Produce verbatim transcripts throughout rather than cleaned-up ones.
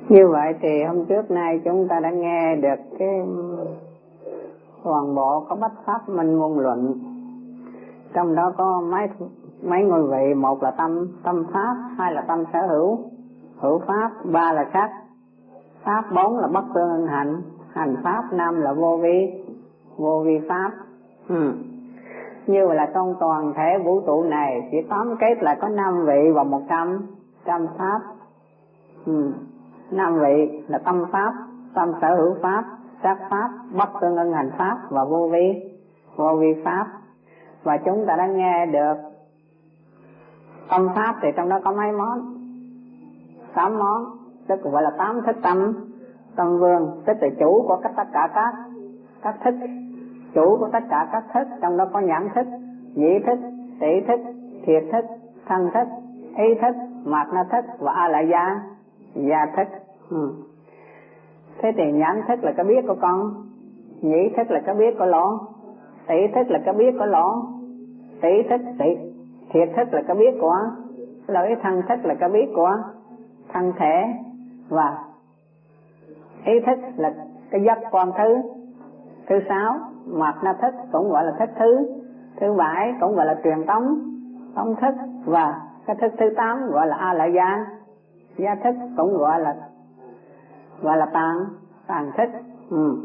Như vậy thì hôm trước nay chúng ta đã nghe được cái toàn bộ có bách pháp minh môn luận, trong đó có mấy mấy ngôi vị: một là tâm tâm pháp, hai là tâm sở hữu hữu pháp, ba là sắc pháp, bốn là bất tương hành hành pháp, năm là vô vi vô vi pháp. ừ. Như vậy là trong toàn thể vũ trụ này chỉ tóm kết lại có năm vị và một trăm trăm pháp. ừ. Năm vị là tâm pháp, tâm sở hữu pháp, sắc pháp, bất tương ưng hành pháp và vô vi vô vi pháp. Và chúng ta đã nghe được tâm pháp thì trong đó có mấy món? Tám món, tức gọi là tám thức tâm tâm vương, tức là chủ của tất cả các các thức, chủ của tất cả các thức. Trong đó có nhãn thức, nhĩ thức, tỷ thức, thiệt thức, thân thức, ý thức, mạt na thức và a la gia gia thức. ừ. Thế thì nhãn thức là cái biết của con, nhĩ thức là cái biết của lỗ, tỷ thức là cái biết của lỗ, tỷ thức, tỷ thiệt thức là cái biết của lưỡi, thân thức là cái biết của thân thể, và ý thức là cái giác quan thứ thứ sáu. Mạt na thức cũng gọi là thức thứ thứ bảy, cũng gọi là truyền tống tống thức, và cái thức thứ tám gọi là a la gia gia thức, cũng gọi là gọi là tàn tàn thức. ừ.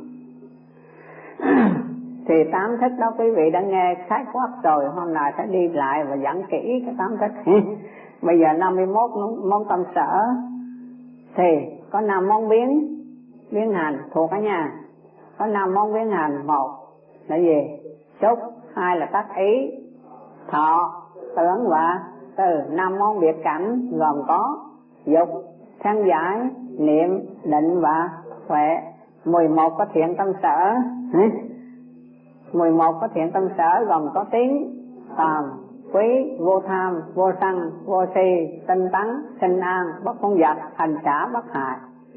Thì tám thức đó quý vị đã nghe khái quát rồi, hôm nay sẽ đi lại và giảng kỹ cái tám thức. Bây giờ năm mươi mốt món tâm sở thì có năm món biến biến hành thuộc cả nhà. Có năm món biến hành: một là gì? Xúc, hai là tác ý, thọ, tưởng và từ. Năm món biệt cảnh gồm có dục, tham giải, niệm, định và huệ. Mười một có thiện tâm sở. Mười một có thiện tâm sở gồm có tín, tàm, quý, vô tham, vô sân, vô si, tinh tấn, sinh an, bất phóng dật, hành xả, bất hại.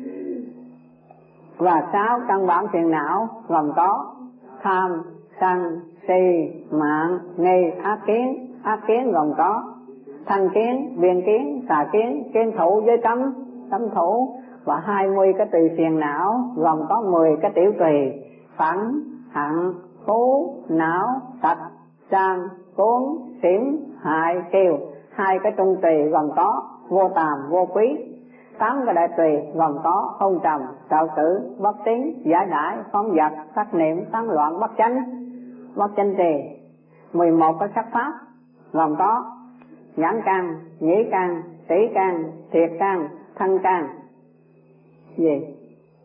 Và sáu căn bản phiền não gồm có tham, sân, si, mạn, nghi, ác kiến. Ác kiến gồm có thân kiến, biên kiến, xà kiến, kiến thủ với cấm cấm thủ. Và hai mươi cái tùy phiền não gồm có mười cái tiểu tùy: phẫn, hận, phú, não, tật, sang, cuốn, xỉm, hại, kiều. Hai cái trung tùy gồm có vô tàm, vô quý. Tám cái đại tùy gồm có hôn trầm, tạo tử, bất tín, giải đãi, phóng dật, sát niệm, tán loạn, bất chánh bất chánh trì. Mười một cái sắc pháp gồm có nhãn căn, nhĩ căn, tỷ căn, thiệt căn, thân căn. Gì?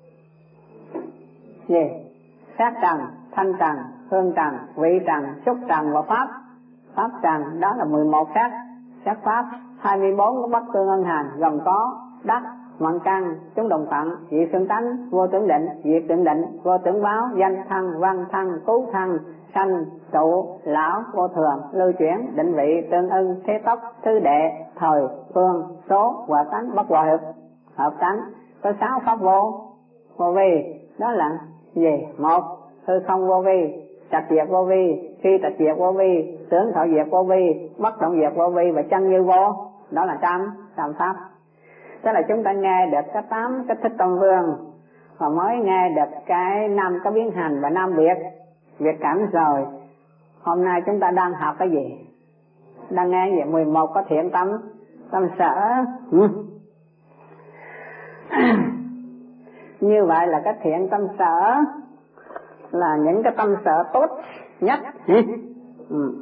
Gì? Sát trần, thanh trần, hương trần, vị trần, xúc trần và pháp pháp trần. Đó là mười một sắc sắc pháp. Hai mươi bốn cái bất tương ưng hành gồm có đắc, mận căn, chúng đồng phận, diệt tương tánh, vô tưởng định, diệt tưởng định, vô tưởng báo, danh thân, văn thân, cứu thân, sanh, trụ, lão, vô thường, lưu chuyển, định vị, tương ưng, thế tốc, thứ đệ, thời, phương, số, hòa tánh, bất hòa hợp hợp tánh. Có sáu pháp vô vô vi. Đó là gì? Một, hư không vô vi, trạch diệt vô vi, phi trạch diệt vô vi, tưởng thọ diệt vô vi, bất động diệt vô vi và chân như vô. Đó là trăm trăm pháp. Tức là chúng ta nghe được cái tám cái thích tâm vương, và mới nghe được cái năm cái biến hành và năm biệt biệt cảnh rồi. Hôm nay chúng ta đang học cái gì? Đang nghe vậy. Mười một có thiện tâm tâm sở. Như vậy là cái thiện tâm sở là những cái tâm sở tốt nhất. ừ.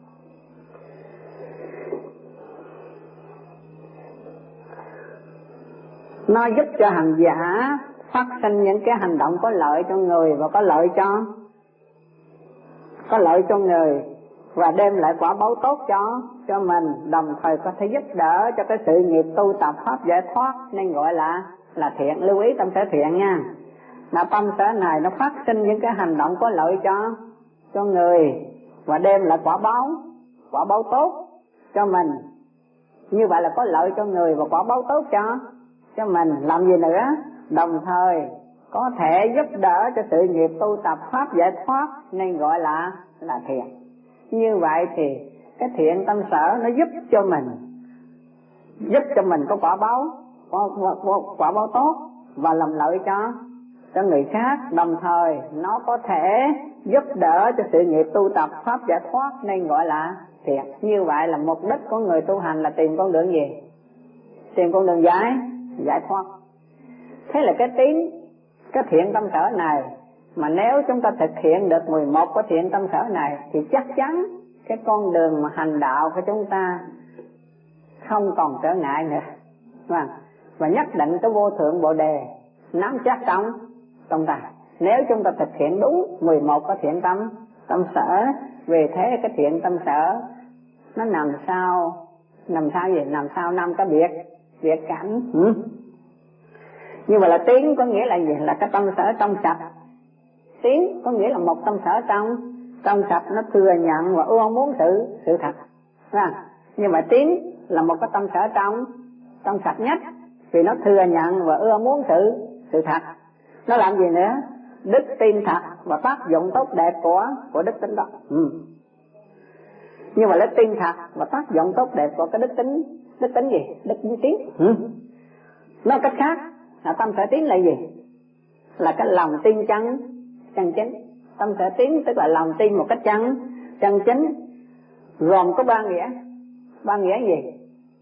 Nó giúp cho hành giả phát sinh những cái hành động có lợi cho người và có lợi cho có lợi cho người và đem lại quả báo tốt cho cho mình, đồng thời có thể giúp đỡ cho cái sự nghiệp tu tập pháp giải thoát, nên gọi là là thiện. Lưu ý tâm sở thiện nha. Là tâm sở này nó phát sinh những cái hành động có lợi cho cho người và đem lại quả báo quả báo tốt cho mình. Như vậy là có lợi cho người và quả báo tốt cho cho mình. Làm gì nữa? Đồng thời có thể giúp đỡ cho sự nghiệp tu tập pháp giải thoát, nên gọi là là thiện. Như vậy thì cái thiện tâm sở nó giúp cho mình giúp cho mình có quả báo quả, quả, quả báo tốt, và làm lợi cho cho người khác, đồng thời nó có thể giúp đỡ cho sự nghiệp tu tập pháp giải thoát, nên gọi là thiện. Như vậy là mục đích của người tu hành là tìm con đường gì? Tìm con đường giải giải thoát. Thế là cái tín, cái thiện tâm sở này mà nếu chúng ta thực hiện được mười một cái thiện tâm sở này thì chắc chắn cái con đường mà hành đạo của chúng ta không còn trở ngại nữa. Và, và nhất định cái vô thượng bồ đề nắm chắc trong trong ta. Nếu chúng ta thực hiện đúng mười một cái thiện tâm tâm sở, về thế cái thiện tâm sở nó nằm sau nằm sau gì? Nằm sau năm cái biệt biệt cảnh. Ừ. Như vậy là tiến có nghĩa là gì? Là cái tâm sở trong sạch. Tiến có nghĩa là một tâm sở trong trong sạch, nó thừa nhận và ưa muốn sự sự thật. Và nhưng mà tiến là một cái tâm sở trong trong sạch nhất, vì nó thừa nhận và ưa muốn sự sự thật. Nó làm gì nữa? Đức tin thật và tác dụng tốt đẹp của của đức tin đó. Ừ. Nhưng mà đức tin thật và tác dụng tốt đẹp của cái đức tính đức tính gì? Đức tính tiến. Ừ. Nói cách khác là tâm sở tiến là gì? Là cái lòng tin chân chân chính. Tâm sở tiến tức là lòng tin một cách chân chân chính, gồm có ba nghĩa. Ba nghĩa gì?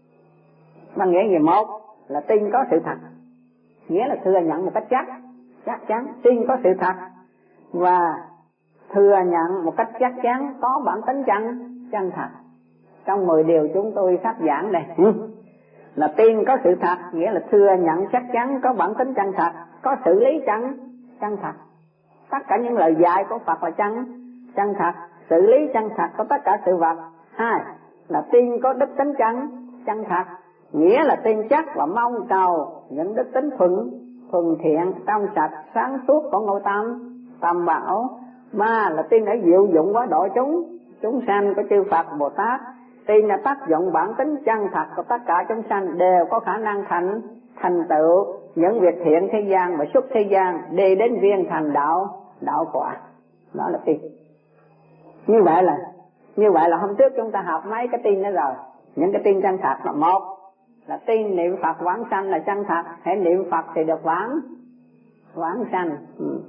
Ba nghĩa gì? Một là tin có sự thật, nghĩa là thừa nhận một cách chắc chắc chắn, tin có sự thật và thừa nhận một cách chắc chắn có bản tính chân chân thật. Trong mười điều chúng tôi sắp giảng đây, ừ. là tin có sự thật, nghĩa là thừa nhận chắc chắn có bản tính chân thật, có xử lý chân chân thật. Tất cả những lời dạy của Phật là chân chân thật, xử lý chân thật của tất cả sự vật. Hai là tin có đức tính chân chân thật, nghĩa là tin chắc và mong cầu những đức tính thuận thuần thiện, trong sạch, sáng suốt của ngôi tâm tam bảo. Ba là tin ở diệu dụng quá độ chúng chúng sanh của chư Phật Bồ Tát, tin là tác dụng bản tính chân thật của tất cả chúng sanh đều có khả năng thành thành tựu những việc thiện thế gian và xuất thế gian, đi đến viên thành đạo đạo quả. Đó là tin. Như vậy là như vậy là hôm trước chúng ta học mấy cái tin đó rồi. Những cái tin chân thật là một là tin niệm Phật vãng sanh là chân thật, hãy niệm Phật thì được vãng vãng sanh. Ừ.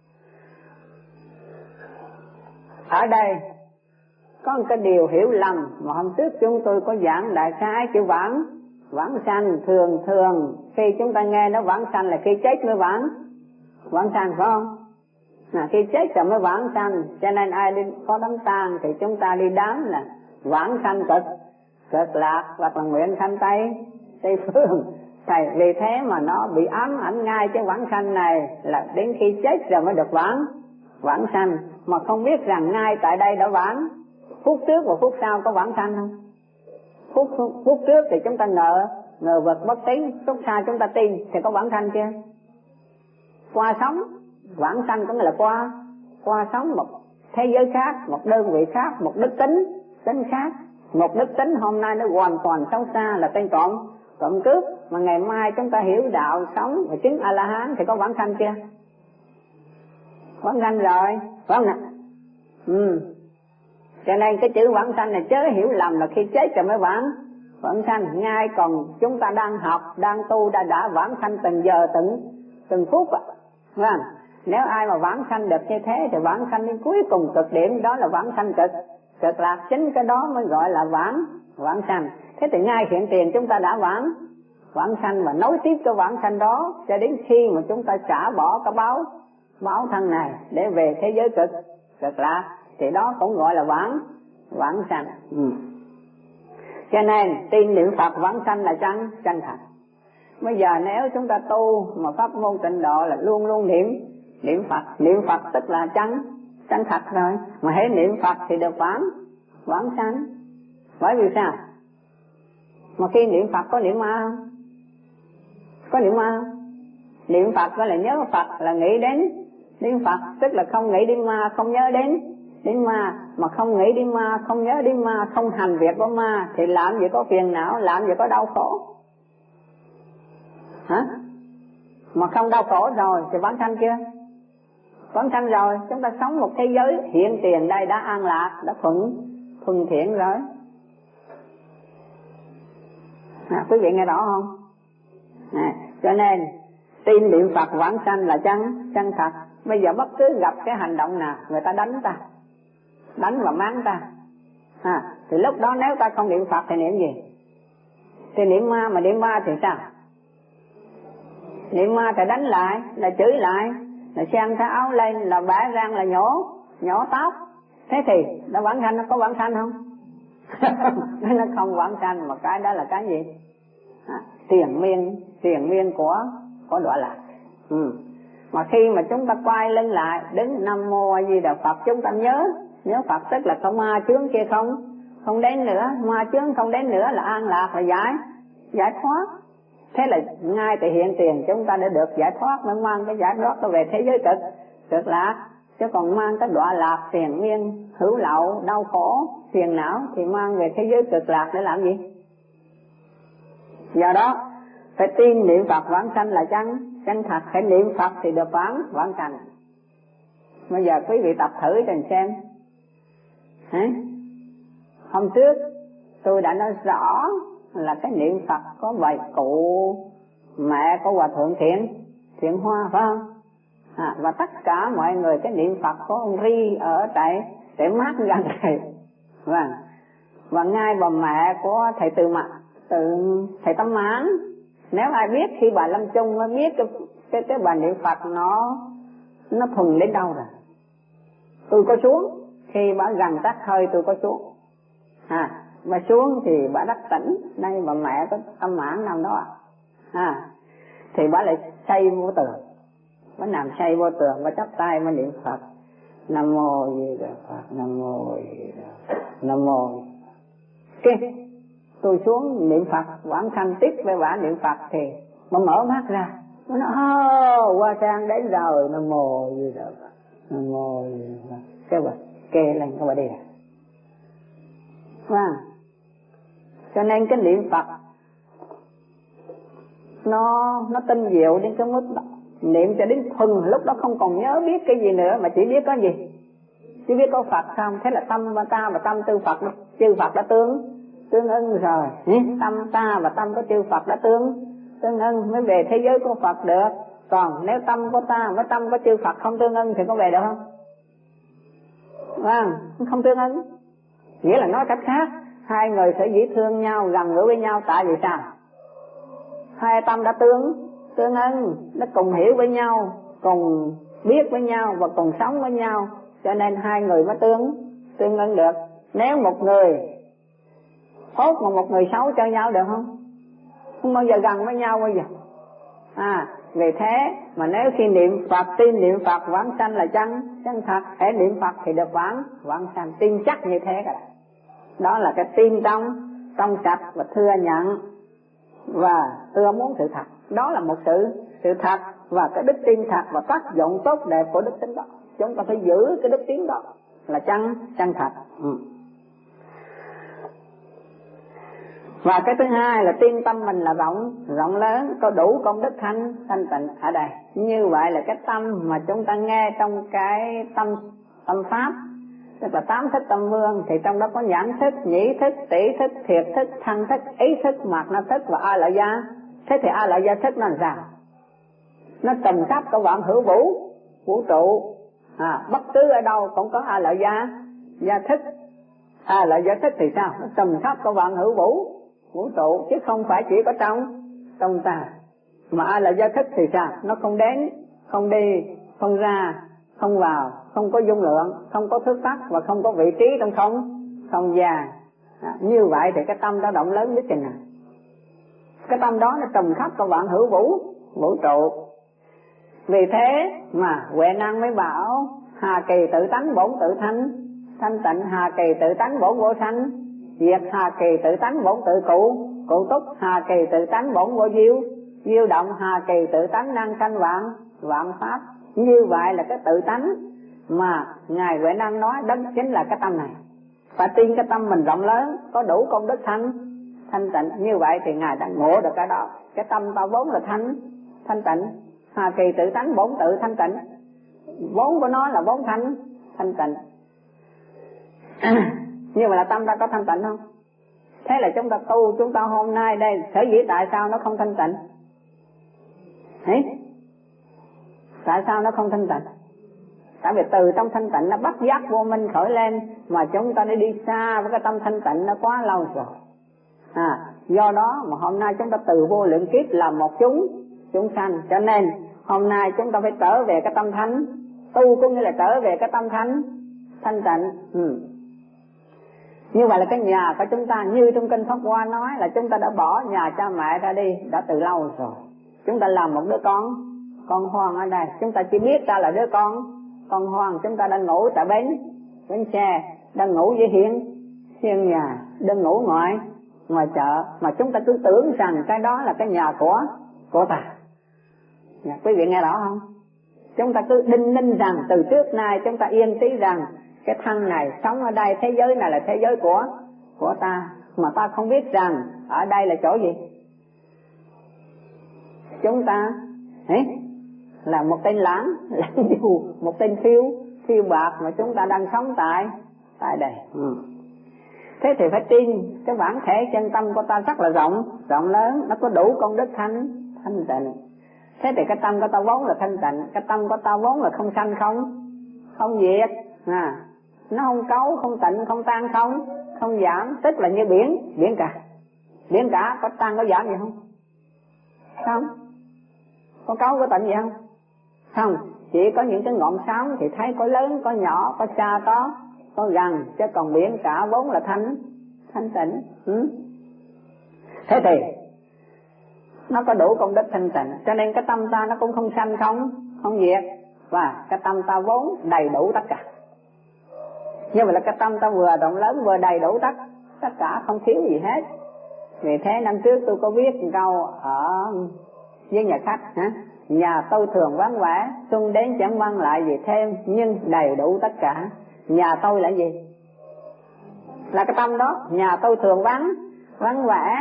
Ở đây có một cái điều hiểu lầm mà hôm trước chúng tôi có giảng đại khái chữ vãng vãng sanh. Thường thường khi chúng ta nghe nó vãng sanh là khi chết mới vãng vãng sanh, phải không? À, khi chết rồi mới vãng sanh, cho nên ai đi có đám tang thì chúng ta đi đám là vãng sanh cực cực lạc hoặc là nguyện sanh tây tây phương. Thầy vì thế mà nó bị ám ảnh ngay cái vãng sanh này là đến khi chết rồi mới được vãng vãng sanh, mà không biết rằng ngay tại đây đã vãng. Phút trước và phút sau có vãng sanh không? Phút phút trước thì chúng ta ngờ ngờ vật bất tín, phút sau chúng ta tin thì có vãng sanh chưa? Qua sống vãng sanh có nghĩa là qua qua sống một thế giới khác, một đơn vị khác, một đức tính tính khác. Một đức tính hôm nay nó hoàn toàn xấu xa là tên trộm trộm cướp, mà ngày mai chúng ta hiểu đạo sống và chứng A La Hán thì có vãng sanh chưa? Vãng sanh rồi, phải không nào? Ừ. Cho nên cái chữ vãng sanh này chớ hiểu lầm là khi chết rồi mới vãng vãng sanh. Ngay còn chúng ta đang học, đang tu đã đã vãng sanh từng giờ từng từng phút ạ. À. Nếu ai mà vãng sanh được như thế thì vãng sanh đến cuối cùng cực điểm, đó là vãng sanh cực cực lạc. Chính cái đó mới gọi là vãng vãng sanh. Thế thì ngay hiện tiền chúng ta đã vãng vãng sanh và nối tiếp cái vãng sanh đó cho đến khi mà chúng ta trả bỏ cái báo báo thân này để về thế giới cực cực lạc, thì đó cũng gọi là vãng vãng sanh. Ừ. Cho nên tin niệm Phật vãng sanh là chân chân thật. Bây giờ nếu chúng ta tu mà pháp môn tịnh độ là luôn luôn niệm niệm Phật, niệm Phật tức là chân chân thật rồi, mà hễ niệm Phật thì được vãng vãng sanh. Bởi vì sao? Mà khi niệm Phật có niệm ma không? Có niệm ma không? Niệm Phật có là nhớ Phật, là nghĩ đến đến Phật, tức là không nghĩ đến ma, không nhớ đến đến ma. Mà không nghĩ đến ma, không nhớ đến ma, không hành việc của ma thì làm gì có phiền não, làm gì có đau khổ. Hả? Mà không đau khổ rồi thì vãng sanh chưa? Vãng sanh rồi, chúng ta sống một thế giới hiện tiền đây đã an lạc, đã thuận thuận thiện rồi. À, quý vị nghe rõ không? À, cho nên tin niệm Phật vãng sanh là chân chân thật. Bây giờ bất cứ gặp cái hành động nào người ta đánh ta, đánh và mắng ta, à, thì lúc đó nếu ta không niệm Phật thì niệm gì? Thì niệm ma. Mà niệm ma thì sao? Niệm ma thì đánh lại, là chửi lại, là xem cái áo lên, là bẻ răng, là nhổ nhổ tóc. Thế thì nó vãng sanh, nó có vãng sanh không? Nó không vãng sanh, mà cái đó là cái gì? À, tiền miên tiền miên của của đọa lạc. Ừ. Mà khi mà chúng ta quay lưng lại đứng Nam Mô A Di Đà Phật, chúng ta nhớ nhớ Phật, tức là không ma chướng kia không không đến nữa, ma chướng không đến nữa là an lạc, là giải giải thoát. Thế là ngay từ hiện tiền chúng ta đã được giải thoát, mới mang cái giải thoát nó về thế giới cực cực lạc. Chứ còn mang cái đọa lạc tiền miên hữu lậu đau khổ phiền não thì mang về thế giới cực lạc để làm gì? Do đó phải tin niệm Phật vãng sanh là chân chân thật, phải niệm Phật thì được vãng vãng sanh. Bây giờ quý vị tập thử cho xem. Hả? Hôm trước tôi đã nói rõ là cái niệm Phật có bài cụ mẹ của Hòa Thượng Thiện Thiện Hoa, phải không? À, và tất cả mọi người cái niệm Phật có ông Ri ở tại tại mát gần thầy. Vâng. Và ngay bà mẹ của thầy Từ Mặt, từ thầy Tâm Mãn, nếu ai biết khi bà lâm chung mới biết cái cái cái bài niệm Phật nó nó thuần đến đâu rồi. Tôi có xuống khi bà gần tắt hơi, tôi có xuống. À, bà xuống thì bà đắc tỉnh. Đây bà mẹ có Tâm Mãn nằm đó à. À, thì bà lại xây vô tường, bà nằm xây vô tường, bà chắp tay bà niệm Phật. Nam Mô Di Đà Phật, Nam Mô Di Đà Phật, Nam Mô. Cái tôi xuống niệm Phật vãng sanh tiếp với bà niệm Phật thì bà mở mắt ra, nó nói oh, qua trang đến rồi. Nam Mô Di Đà Phật, Nam Mô Di Đà Phật. Cái bà kê lên cái bà đi à. Vâng. Cho nên cái niệm Phật nó nó tinh diệu đến cái mức đó. Niệm cho đến thuần, lúc đó không còn nhớ biết cái gì nữa, mà chỉ biết có gì? Chỉ biết có Phật không? Thế là tâm và ta và tâm tư Phật, chư Phật đã tương tương ưng rồi. Tâm ta và tâm của chư Phật đã tương tương ưng mới về thế giới của Phật được. Còn nếu tâm của ta với tâm của chư Phật không tương ưng thì có về được không? Vâng, không tương ưng. Nghĩa là nói cách khác, hai người sẽ dĩ thương nhau, gần gũi với nhau. Tại vì sao? Hai tâm đã tương tương ưng, nó cùng hiểu với nhau, cùng biết với nhau và cùng sống với nhau, cho nên hai người mới tương tương ưng được. Nếu một người tốt mà một người xấu cho nhau được không? Không bao giờ gần với nhau bao giờ. À, vì thế mà nếu khi niệm Phật, tin niệm Phật vãng sanh là chân chân thật, hễ niệm Phật thì được vãng vãng sanh, tin chắc như thế cả. Đó là cái tin trong trong sạch và thừa nhận và ưa muốn sự thật. Đó là một sự sự thật và cái đức tin thật và tác dụng tốt đẹp của đức tin đó. Chúng ta phải giữ cái đức tin đó là chân chân thật. Ừ. Và cái thứ hai là tin tâm mình là rộng rộng lớn, có đủ công đức thanh thanh tịnh ở đây. Như vậy là cái tâm mà chúng ta nghe trong cái tâm tâm pháp, tức là tám thức tâm vương, thì trong đó có nhãn thức, nhĩ thức, tỷ thức, thiệt thức, thân thức, ý thức, mạt na thức và a la gia. Thế thì a la gia thức nó làm sao? Nó trùm khắp cả vạn hữu vũ vũ trụ. À, bất cứ ở đâu cũng có a la gia gia thức. A la gia thức thì sao? Nó trùm khắp cả vạn hữu vũ vũ trụ, chứ không phải chỉ có trong trong ta. Mà a la gia thức thì sao? Nó không đến, không đi, không ra, không vào, không có dung lượng, không có thước tắc và không có vị trí trong không không gian. À, như vậy thì cái tâm đó động lớn biết chừng nào. Cái tâm đó nó trùm khắp cả vạn hữu vũ vũ trụ. Vì thế mà Huệ Năng mới bảo hà kỳ tự tánh bổn tự thanh thanh tịnh, hà kỳ tự tánh bổn vô sanh diệt, hà kỳ tự tánh bổn tự cụ cụ túc, hà kỳ tự tánh bổn vô diêu diêu động, hà kỳ tự tánh năng sanh vạn vạn pháp. Như vậy là cái tự tánh mà ngài Huệ Năng nói đó chính là cái tâm này. Phải tin cái tâm mình rộng lớn, có đủ công đức thanh thanh tịnh. Như vậy thì ngài đã ngộ được cái đó. Cái tâm tao vốn là thanh thanh tịnh, hà kỳ tự tánh bổn tự thanh tịnh, vốn của nó là vốn thanh thanh tịnh. Nhưng mà là tâm ta có thanh tịnh không? Thế là chúng ta tu, chúng ta hôm nay đây sở dĩ tại sao nó không thanh tịnh? Đấy, Tại sao nó không thanh tịnh? Tại vì từ trong thanh tịnh nó bắt giác vô minh khởi lên, mà chúng ta đã đi xa với cái tâm thanh tịnh nó quá lâu rồi. À, do đó mà hôm nay chúng ta từ vô lượng kiếp là một chúng chúng sanh, cho nên hôm nay chúng ta phải trở về cái tâm thánh. Tu cũng như là trở về cái tâm thánh thanh tịnh. Ừ. Như vậy là cái nhà của chúng ta, như trong kinh Pháp Hoa nói là chúng ta đã bỏ nhà cha mẹ ra đi đã từ lâu rồi. Chúng ta làm một đứa con con hoang ở đây, chúng ta chỉ biết ta là đứa con con hoang. Chúng ta đang ngủ tại bến bến xe, đang ngủ dưới hiên hiên nhà, đang ngủ ngoài ngoài chợ, mà chúng ta cứ tưởng rằng cái đó là cái nhà của của ta. Nhà, quý vị nghe rõ không? Chúng ta cứ đinh ninh rằng từ trước nay chúng ta yên trí rằng cái thân này sống ở đây, thế giới này là thế giới của của ta, mà ta không biết rằng ở đây là chỗ gì. Chúng ta ấy, là một tên lãng lãng du, một tên phiêu phiêu bạc mà chúng ta đang sống tại tại đây. Ừ. Thế thì phải tin cái bản thể chân tâm của ta rất là rộng rộng lớn, nó có đủ công đức thanh thanh tịnh. Thế thì cái tâm của ta vốn là thanh tịnh, cái tâm của ta vốn là không sanh không không diệt, à, nó không cấu, không tịnh, không tan, không không giảm, tức là như biển biển cả. Biển cả có tan có giảm gì không? Không. Có cấu có tịnh gì không? Không. Chỉ có những cái ngọn sóng thì thấy có lớn có nhỏ, có xa có có gần, chứ còn biển cả vốn là thanh thanh tịnh. Ừ. Thế thì nó có đủ công đức thanh tịnh, cho nên cái tâm ta nó cũng không sanh không không diệt, và cái tâm ta vốn đầy đủ tất cả. Như vậy là cái tâm ta vừa rộng lớn vừa đầy đủ tất tất cả, không thiếu gì hết. Vì thế năm trước tôi có viết một câu ở với nhà khách, hả? Nhà tôi thường vắng vẻ, xuân đến chẳng mang lại gì thêm, nhưng đầy đủ tất cả. Nhà tôi là gì? Là cái tâm đó. Nhà tôi thường vắng vắng vẻ,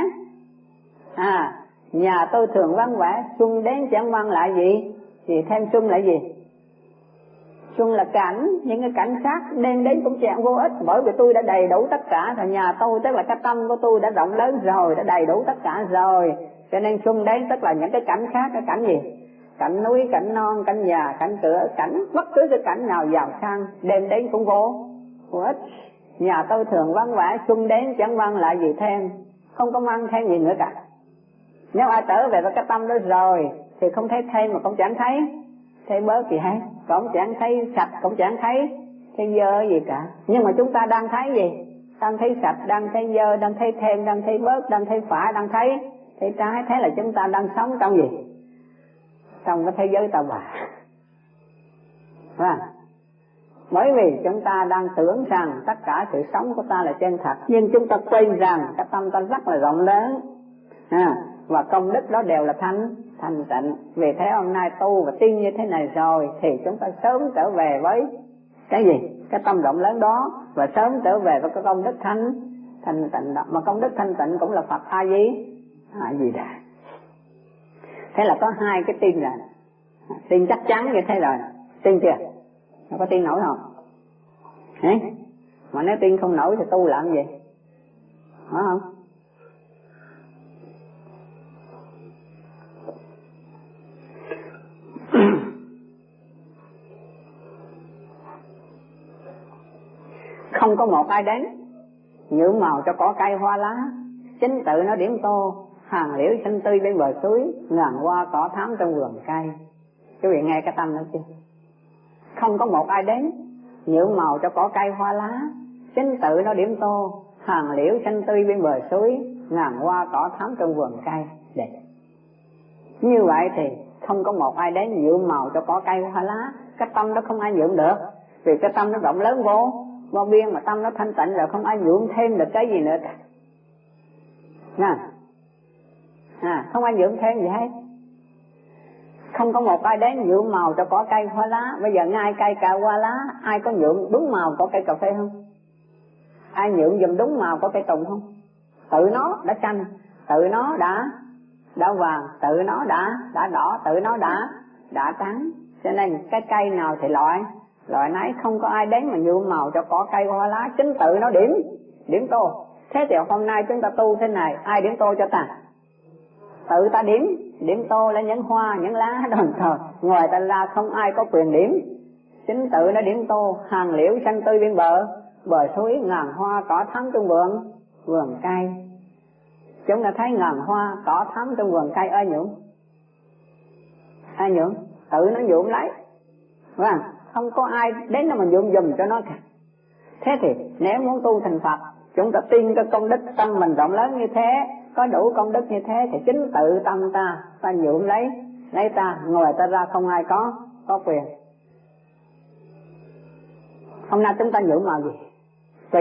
à, nhà tôi thường vắng vẻ, xuân đến chẳng mang lại gì gì thêm. Xuân là gì? Xuân là cảnh, những cái cảnh sát đem đến cũng chẳng vô ích, bởi vì tôi đã đầy đủ tất cả. Thì nhà tôi tức là cái tâm của tôi đã rộng lớn rồi, đã đầy đủ tất cả rồi, cho nên xuân đến tức là những cái cảnh khác. Cái cảnh gì? Cảnh núi, cảnh non, cảnh nhà, cảnh cửa, cảnh bất cứ cái cảnh nào giàu sang đem đến cũng vô vô ích. Nhà tôi thường vắng vẻ, xuân đến chẳng mang lại gì thêm, không có mang thêm gì nữa cả. Nếu ai trở về với cái tâm đó rồi thì không thấy thêm mà cũng chẳng thấy thấy bớt gì hết, cũng chẳng thấy sạch, cũng chẳng thấy thấy dơ gì cả. Nhưng mà chúng ta đang thấy gì? Đang thấy sạch, đang thấy dơ, đang thấy thêm, đang thấy bớt, đang thấy phải, đang thấy thấy trái. Thế là chúng ta đang sống trong gì? Trong cái thế giới tà bà. À, bởi vì chúng ta đang tưởng rằng tất cả sự sống của ta là chân thật, nhưng chúng ta quên rằng cái tâm ta rất là rộng lớn, à, và công đức đó đều là thanh thanh tịnh. Vì thế hôm nay tu và tin như thế này rồi thì chúng ta sớm trở về với cái gì? Cái tâm rộng lớn đó, và sớm trở về với cái công đức thanh thanh tịnh đó. Mà công đức thanh tịnh cũng là Phật A Di A Di Đà. Thế là có hai cái tin rồi, tin chắc chắn như thế rồi, tin chưa? Nó có tin nổi không? Hả? Mà nếu tin không nổi thì tu làm gì? Phải không? Không có một ai đến nhuộm màu cho cỏ cây hoa lá, chính tự nó điểm tô hàng liễu xanh tươi bên bờ suối, ngàn hoa cỏ thắm trong vườn cây. Quý vị nghe cái tâm đó chưa? Không có một ai đến nhuộm màu cho cỏ cây hoa lá, chính tự nó điểm tô hàng liễu xanh tươi bên bờ suối, ngàn hoa cỏ thắm trong vườn cây. Để như vậy thì không có một ai đến nhuộm màu cho cỏ cây hoa lá. Cái tâm đó không ai nhuộm được, vì cái tâm nó rộng lớn vô vô biên, mà tâm nó thanh tịnh rồi, không ai nhuộm thêm được cái gì nữa cả. Nè, à, không ai nhuộm thêm gì hết. Không có một ai đến nhuộm màu cho cỏ cây hoa lá. Bây giờ ngay cây cà hoa lá, ai có nhuộm đúng màu của cây cà phê không? Ai nhuộm dùm đúng màu của cây tùng không? Tự nó đã xanh, tự nó đã đã vàng, tự nó đã đã đỏ, tự nó đã đã trắng. Cho nên cái cây nào thì loại loại nấy, không có ai đến mà nhuộm màu cho cỏ cây hoa lá, chính tự nó điểm điểm tô. Thế thì hôm nay chúng ta tu thế này, ai điểm tô cho ta? Tự ta điểm Điểm tô là những hoa, những lá đồng thời, ngoài ta ra không ai có quyền điểm. Chính tự nó điểm tô, hàng liễu xanh tươi bên bờ, bờ suối ngàn hoa cỏ thắm trong vườn, vườn cây. Chúng ta thấy ngàn hoa cỏ thắm trong vườn cây ai nhưỡng? Ai nhưỡng? Tự nó nhuộm lấy. Vâng, không có ai đến nó mà nhuộm dùm cho nó cả. Thế thì nếu muốn tu thành Phật, chúng ta tin cái công đức tâm mình rộng lớn như thế, có đủ công đức như thế thì chính tự tâm ta, ta nhuộm lấy, lấy ta, ngoài ta ra không ai có, có quyền. Hôm nay chúng ta nhuộm màu gì? Tùy.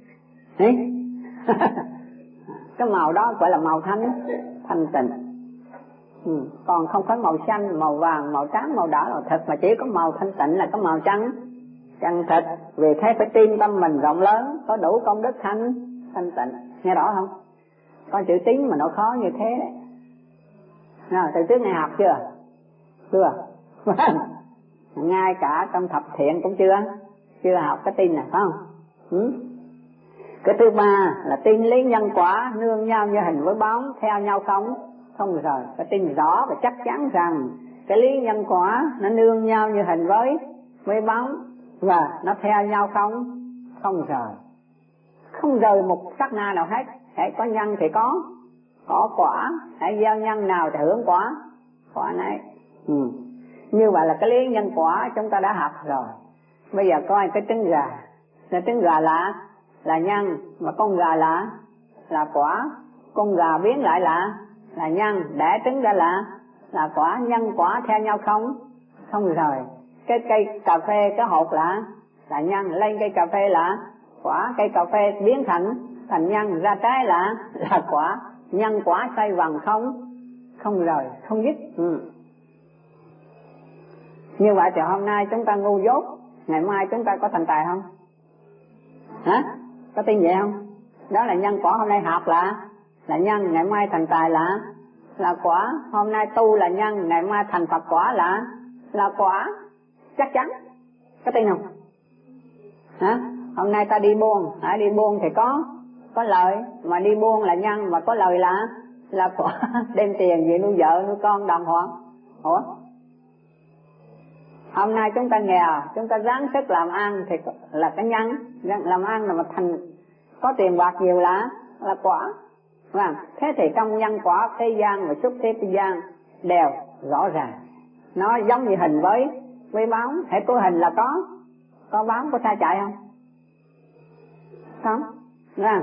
Cái màu đó gọi là màu thanh, thanh tịnh. Ừ. Còn không phải màu xanh, màu vàng, màu trắng, màu đỏ, màu thịt, mà chỉ có màu thanh tịnh là có màu trắng, trắng thịt. Vì thế phải tin tâm mình rộng lớn, có đủ công đức thanh, thanh tịnh. Nghe rõ không? Con chữ tín mà nó khó như thế đấy. Nào, từ trước ngày học chưa? Chưa. Ngay cả trong thập thiện cũng chưa, chưa học cái tin này phải không? Ừ? Cái thứ ba là tin lý nhân quả, nương nhau như hình với bóng, theo nhau không? Không rồi, phải tin rõ và chắc chắn rằng cái lý nhân quả nó nương nhau như hình với với bóng và nó theo nhau không? Không rời. Không rời một sát na nào hết. Hãy có nhân thì có, có quả, hãy gieo nhân nào thì hưởng quả, quả này. Ừ. Như vậy là cái lý nhân quả chúng ta đã học rồi. Bây giờ coi cái trứng gà, là trứng gà là là nhân, mà con gà là là quả, con gà biến lại là là nhân, đẻ trứng ra là là quả, nhân quả theo nhau không? Không rồi. Cái cây cà phê cái hột là là nhân, lên cây cà phê là quả, cây cà phê biến thành thành nhân, ra trái là là quả, nhân quả xoay vòng không? Không rồi, không dứt. Ừ. Như vậy thì hôm nay chúng ta ngu dốt, ngày mai chúng ta có thành tài không? Hả? Có tin vậy không? Đó là nhân quả. Hôm nay học là là nhân, ngày mai thành tài là là quả. Hôm nay tu là nhân, ngày mai thành Phật quả là là quả, chắc chắn. Có tin không? Hả? Hôm nay ta đi buôn, hả? Đi buôn thì có có lợi, mà đi buôn là nhân, mà có lợi là là quả. Đem tiền về nuôi vợ nuôi con đàng hoàng. Ủa? Hôm nay chúng ta nghèo, chúng ta ráng sức làm ăn thì là cái nhân, làm ăn là mà thành có tiền bạc nhiều là là quả. Vâng, thế thì trong nhân quả thế gian và xuất thế gian đều rõ ràng. Nó giống như hình với với bóng, hãy có hình là có có bóng, có xa chạy không? Không. Vâng.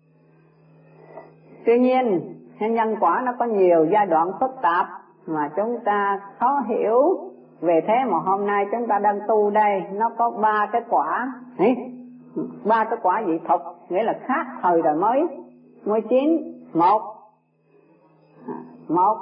Tuy nhiên nhân quả nó có nhiều giai đoạn phức tạp mà chúng ta khó hiểu. Về thế mà hôm nay chúng ta đang tu đây, nó có ba cái quả, ba cái quả dị thục, nghĩa là khác thời rồi mới mới chín. Một, một,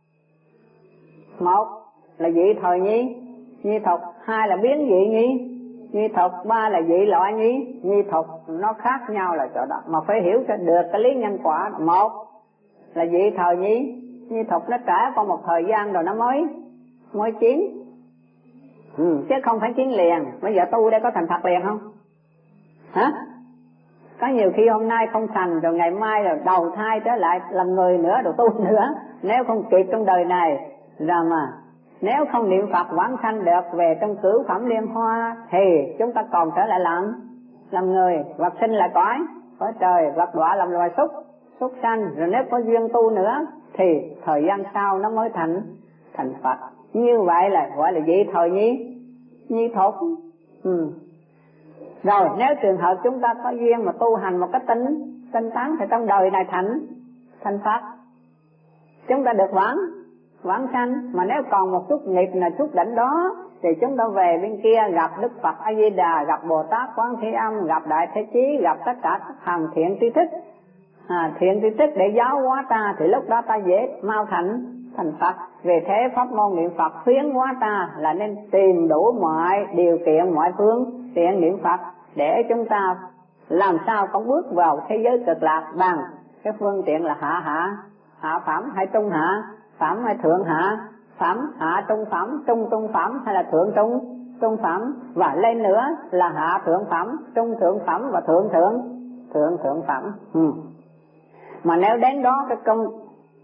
một là dị thời nhi, nhi thục. Hai là biến dị nhi, nhi thục. Ba là dị loại nhi, nhi thục. Nó khác nhau là chỗ đó, mà phải hiểu cho được cái lý nhân quả. Một là dị thời nhi, nhi thục, nó trải qua một thời gian rồi nó mới mới chín. Ừ, chứ không phải chín liền. Bây giờ tu đây có thành Phật liền không? Hả? Có nhiều khi hôm nay không thành, rồi ngày mai rồi đầu thai trở lại làm người nữa, rồi tu nữa. Nếu không kịp trong đời này, rồi mà nếu không niệm Phật vãng sanh được về trong cửu phẩm liên hoa, thì chúng ta còn trở lại làm làm người, vật sinh là cõi cõi trời, vật đọa làm loài súc súc sanh. Rồi nếu có duyên tu nữa thì thời gian sau nó mới thành thành Phật. Như vậy là gọi là dị thời nhi nhi thục. Ừ. Rồi nếu trường hợp chúng ta có duyên mà tu hành một cái tinh tinh tấn thì trong đời này thành thành Phật, chúng ta được vãng vãng sanh. Mà nếu còn một chút nghiệp là chút đỉnh đó thì chúng ta về bên kia gặp Đức Phật A Di Đà, gặp Bồ Tát Quán Thế Âm, gặp Đại Thế Chí, gặp tất cả các hàng thiện tri thức, à, thiện tri thức để giáo hóa ta, thì lúc đó ta dễ mau thành thành Phật. Về thế pháp môn niệm Phật khuyến hóa ta là nên tìm đủ mọi điều kiện, mọi phương tiện niệm Phật để chúng ta làm sao cũng bước vào thế giới cực lạc bằng cái phương tiện là hạ hạ hạ phẩm hay trung hạ phẩm hay thượng hạ phẩm, hạ trung phẩm, trung trung phẩm hay là thượng trung trung phẩm, và lên nữa là hạ thượng phẩm, trung thượng phẩm và thượng thượng thượng thượng phẩm. Ừ. Mà nếu đến đó cái công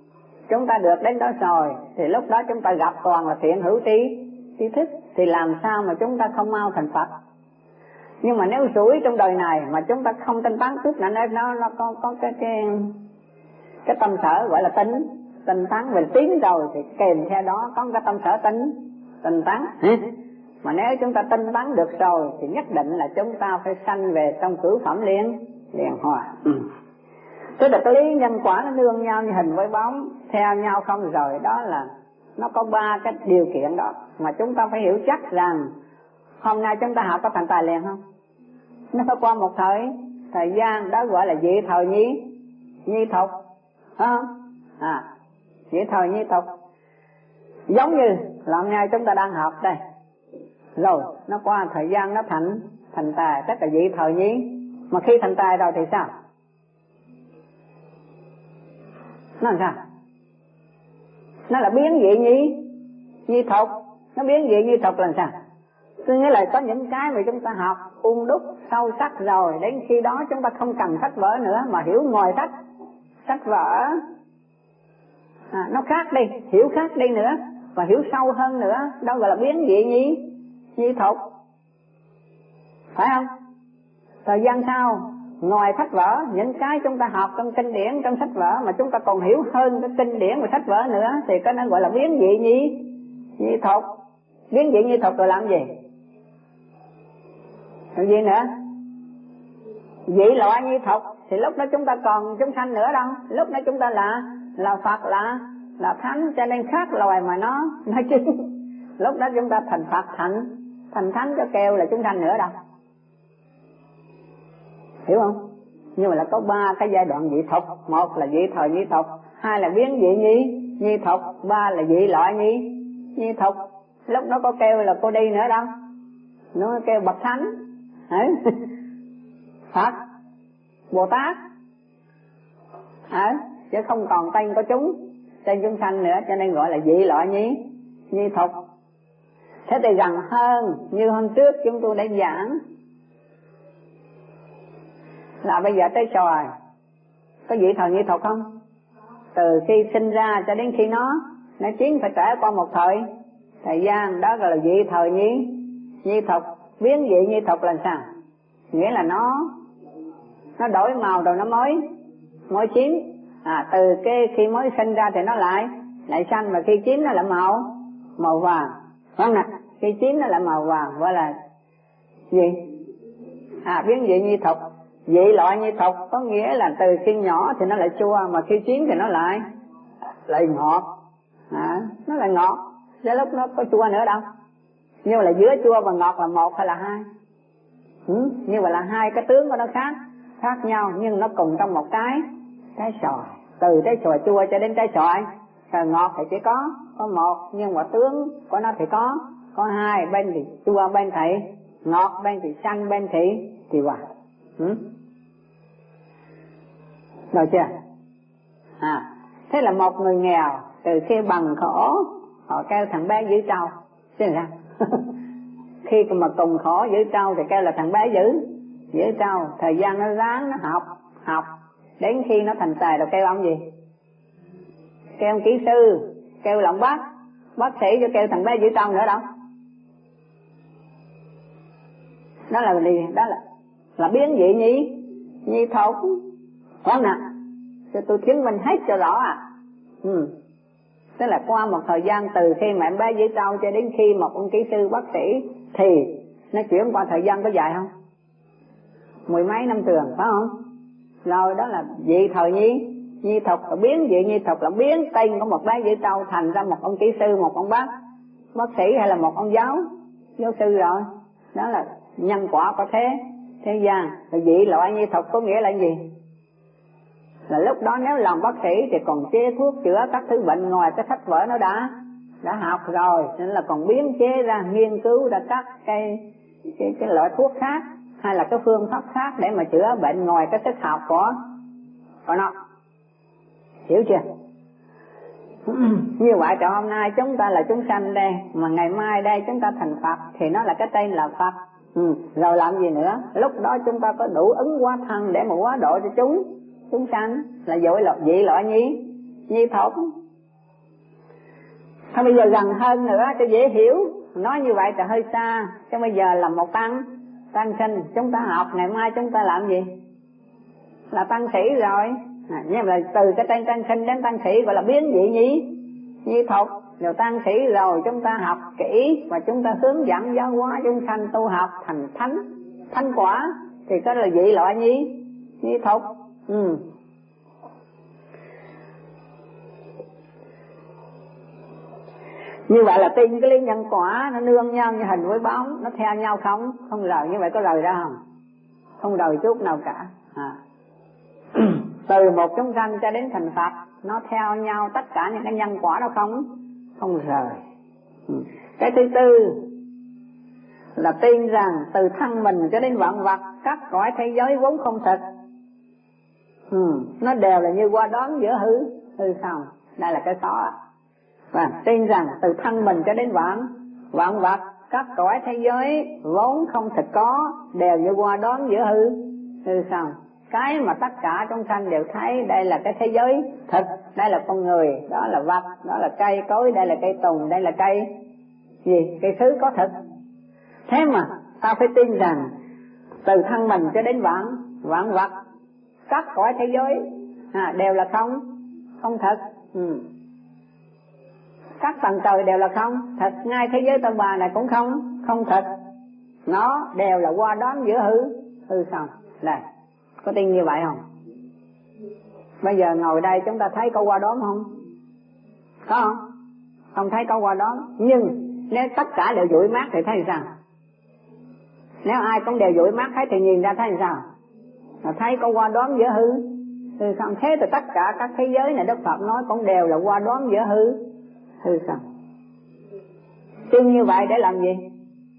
chúng ta được đến đó rồi thì lúc đó chúng ta gặp toàn là thiện hữu trí, trí thức, thì làm sao mà chúng ta không mau thành Phật. Nhưng mà nếu rủi trong đời này mà chúng ta không tinh tấn, tức là nó nó nó có có cái cái cái tâm sở gọi là tính tinh tấn về tiến rồi thì kèm theo đó có cái tâm sở tính tinh tấn. Mà nếu chúng ta tinh tấn được rồi thì nhất định là chúng ta phải sanh về trong cửu phẩm liên liên hòa. Ừ. Tức là cái lý nhân quả nó nương nhau như hình với bóng, theo nhau không rồi, đó là nó có ba cái điều kiện đó mà chúng ta phải hiểu chắc rằng hôm nay chúng ta học có thành tài liền không? Nó phải qua một thời thời gian, đó gọi là dị thời nhi nhi thục, phải không? À, dị thời nhi thục. Giống như là hôm nay chúng ta đang học đây, rồi nó qua thời gian nó thành thành tài, tức là dị thời nhi. Mà khi thành tài rồi thì sao? Nó làm sao? Nó là biến dị nhi nhi thục. Nó biến dị nhi thục là sao? Tức nghĩa là có những cái mà chúng ta học ung đúc sâu sắc rồi, đến khi đó chúng ta không cần sách vở nữa mà hiểu ngoài sách sách vở, à, nó khác đi, hiểu khác đi nữa và hiểu sâu hơn nữa, đó gọi là biến dị nhi nhi thục, phải không? Thời gian sau, ngoài sách vở, những cái chúng ta học trong kinh điển, trong sách vở mà chúng ta còn hiểu hơn cái kinh điển và sách vở nữa thì cái nó gọi là biến dị nhi nhi thục. Biến dị nhi thục rồi làm gì? Làm gì nữa? Dị loại nhi thục thì lúc đó chúng ta còn chúng sanh nữa đâu, lúc đó chúng ta là là Phật, là là thánh, cho nên khác loài mà nó nó chứ. Lúc đó chúng ta thành Phật, thành thành thánh, cho kêu là chúng sanh nữa đâu, hiểu không? Nhưng mà là có ba cái giai đoạn dị thục, một là dị thời nhi thục, hai là biến dị nhi nhi thục, ba là dị loại nhi nhi thục. Lúc đó có kêu là cô đi nữa đâu, nó kêu bậc thánh, Phật, Bồ Tát, à, chứ không còn tên có chúng, tên chúng sanh nữa, cho nên gọi là dị loại nhi nhi thục. Thế thì gần hơn, như hôm trước chúng tôi đã giảng là bây giờ tới tròi có dị thời nhi thục không? Từ khi sinh ra cho đến khi nó nó chiến phải trải qua một thời thời gian, đó gọi là dị thời nhi nhi thục. Biến dị nhi thục là sao? Nghĩa là nó nó đổi màu rồi nó mới mới chín. À, từ cái khi mới sinh ra thì nó lại lại xanh, mà khi chín nó lại màu màu vàng, không nè? Khi chín nó lại màu vàng, gọi là gì? À, biến dị nhi thục. Dị loại nhi thục có nghĩa là từ khi nhỏ thì nó lại chua, mà khi chín thì nó lại lại ngọt. À, nó lại ngọt, chứ lúc nó có chua nữa đâu. Nhưng mà là giữa chua và ngọt là một hay là hai? Ừ, như vậy là hai cái tướng của nó khác khác nhau, nhưng nó cùng trong một cái trái xoài. Từ trái xoài chua cho đến trái xoài xoài ngọt thì chỉ có có một, nhưng mà tướng của nó thì có có hai, bên thì chua, bên thì ngọt, bên thì xanh, bên thì thì hòa. Ừ? Rồi chưa? À, thế là một người nghèo từ khi bằng khổ họ kêu thằng bé giữ trâu, thế là khi mà cùng khổ giữ trâu thì kêu là thằng bé giữ giữ trâu. Thời gian nó ráng nó học học đến khi nó thành tài rồi kêu ông gì? Kêu ông kỹ sư, kêu là ông bác bác sĩ, cho kêu thằng bé giữ trâu nữa đâu. Đó là gì? Đó là là biến dị nhi nhi thục, phải không nè? Cho tôi chứng minh hết cho rõ à. Ừ. Tức là qua một thời gian từ khi mà em bé giữ trâu cho đến khi một ông kỹ sư bác sĩ thì nó chuyển qua thời gian có dài không? Mười mấy năm trường, phải không? Rồi đó là dị thời nhi nhi thục. Biến dị nhi thục là biến tên của một bé giữ trâu thành ra một ông kỹ sư, một ông bác bác sĩ, hay là một ông giáo giáo sư rồi. Đó là nhân quả có thế thế gian. Rồi dị loại nhi thục có nghĩa là gì? Là lúc đó nếu làm bác sĩ thì còn chế thuốc chữa các thứ bệnh ngoài cái sách vở nó đã đã học rồi, nên là còn biến chế ra, nghiên cứu ra các cái cái, cái loại thuốc khác hay là cái phương pháp khác để mà chữa bệnh ngoài cái sức học của của nó, hiểu chưa? Như vậy trong hôm nay chúng ta là chúng sanh đây, mà ngày mai đây chúng ta thành Phật thì nó là cái tên là Phật. Ừ. Rồi làm gì nữa? Lúc đó chúng ta có đủ ứng hóa thân để mà hóa độ cho chúng chúng sanh, là dội lọc dị loại nhi nhi thục. Thôi bây giờ gần hơn nữa cho dễ hiểu. Nói như vậy thì hơi xa. Chứ bây giờ là một tăng tăng sinh, chúng ta học, ngày mai chúng ta làm gì? Là tăng sĩ rồi. À, nhưng mà từ cái tên tăng sinh đến tăng sĩ gọi là biến dị nhí nhi thuật. Rồi tăng sĩ rồi chúng ta học kỹ và chúng ta hướng dẫn giáo hóa chúng sanh tu học thành thánh thánh quả thì có là dị loại nhi nhi thuật. Ừ. Như vậy là tin cái lý nhân quả nó nương nhau như hình với bóng, nó theo nhau không? Không rời. Như vậy có rời ra không? Không rời chút nào cả. À. Từ một chúng sanh cho đến thành Phật, nó theo nhau tất cả những cái nhân quả đó không? Không rời. Ừ. Cái thứ tư là tin rằng từ thân mình cho đến vạn vật, các cõi thế giới vốn không thật. Ừ. Nó đều là như qua đón giữa hư hư không. Đây là cái khó ạ. Và tin rằng từ thân mình cho đến vạn vạn vật, các cõi thế giới vốn không thực có, đều như qua đón giữa hư hư không. Cái mà tất cả chúng sanh đều thấy đây là cái thế giới thực, đây là con người, đó là vật, đó là cây cối, đây là cây tùng, đây là cây gì, cây sứ có thực. Thế mà ta phải tin rằng từ thân mình cho đến vạn vạn vật, các cõi thế giới à, đều là không không thật. Ừ. Các tầng trời đều là không thật, ngay thế giới tầng bà này cũng không không thật, nó đều là qua đón giữa hư hư không. Đây, có tin như vậy không? Bây giờ ngồi đây chúng ta thấy có qua đón không? Có không? Không thấy có qua đón. Nhưng nếu tất cả đều dụi mắt thì thấy sao? Nếu ai cũng đều dụi mắt thấy thì nhìn ra thấy sao? Là thấy có qua đón giữa hư hư không. Thế thì tất cả các thế giới này Đức Phật nói cũng đều là qua đón giữa hư hư không. Tin như vậy để làm gì?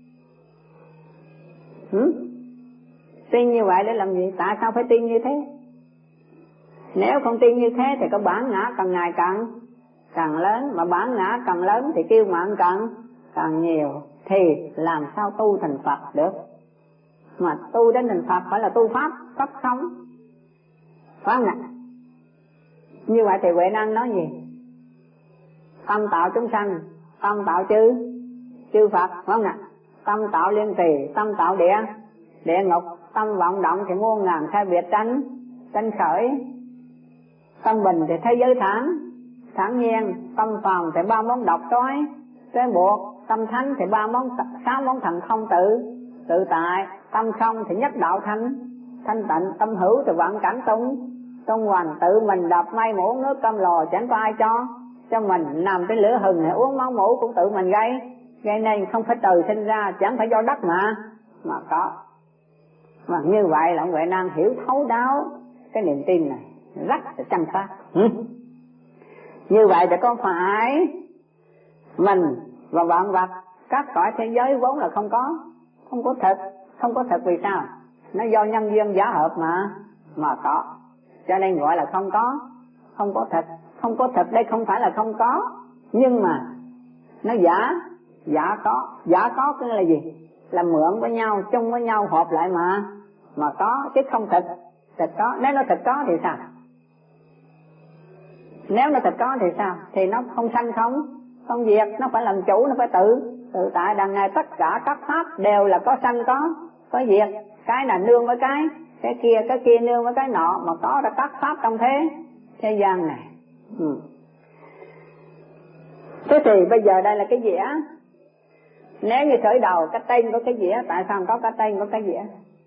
Hử? Tin như vậy để làm gì? Tại sao phải tin như thế? Nếu không tin như thế thì có bản ngã càng ngày càng càng lớn, mà bản ngã càng lớn thì kiêu mạn càng càng nhiều, thì làm sao tu thành Phật được? Mà tu đến thành Phật phải là tu pháp pháp không, phải không ạ? Như vậy thì Huệ Năng nói gì? Tâm tạo chúng sanh, tâm tạo chư chư Phật, phải không ạ? Tâm tạo liên trì, tâm tạo địa địa ngục, tâm vọng động thì muôn ngàn sai biệt tranh tranh khởi. Tâm bình thì thế giới thản thản nhiên, tâm phàm thì ba món độc trói trói buộc, tâm thánh thì ba món sáu món thần không tự tự tại, tâm không thì nhất đạo thanh thanh tịnh, tâm hữu thì vạn cảnh tung tung hoành, tự mình đập mây muỗng nước cơm lò chẳng có ai cho cho mình, nằm trên lửa hừng hay uống máu mủ cũng tự mình gây gây nên, không phải từ sinh ra, chẳng phải do đất mà mà có. Mà như vậy là ông Huệ Năng hiểu thấu đáo cái niềm tin này rất là chân xác. Ừ. Như vậy thì có phải mình và vạn vật các cõi thế giới vốn là không có không có thật, không có thật vì sao? Nó do nhân duyên giả hợp mà mà có, cho nên gọi là không có không có thật. Không có thật đây không phải là không có, nhưng mà nó giả giả có. Giả có cái là gì? Là mượn với nhau, chung với nhau, hợp lại mà mà có, chứ không thật thật có. Nếu nó thật có thì sao? Nếu nó thật có thì sao? Thì nó không sanh không không diệt, nó phải làm chủ, nó phải tự tự tại. Đằng này tất cả các pháp đều là có sanh có có diệt, cái là nương với cái cái kia, cái kia nương với cái nọ, mà có ra các pháp trong thế thế gian này. Ừ. Thế thì bây giờ đây là cái dĩa. Nếu như khởi đầu cái tên của cái dĩa, tại sao có cái tên của cái dĩa?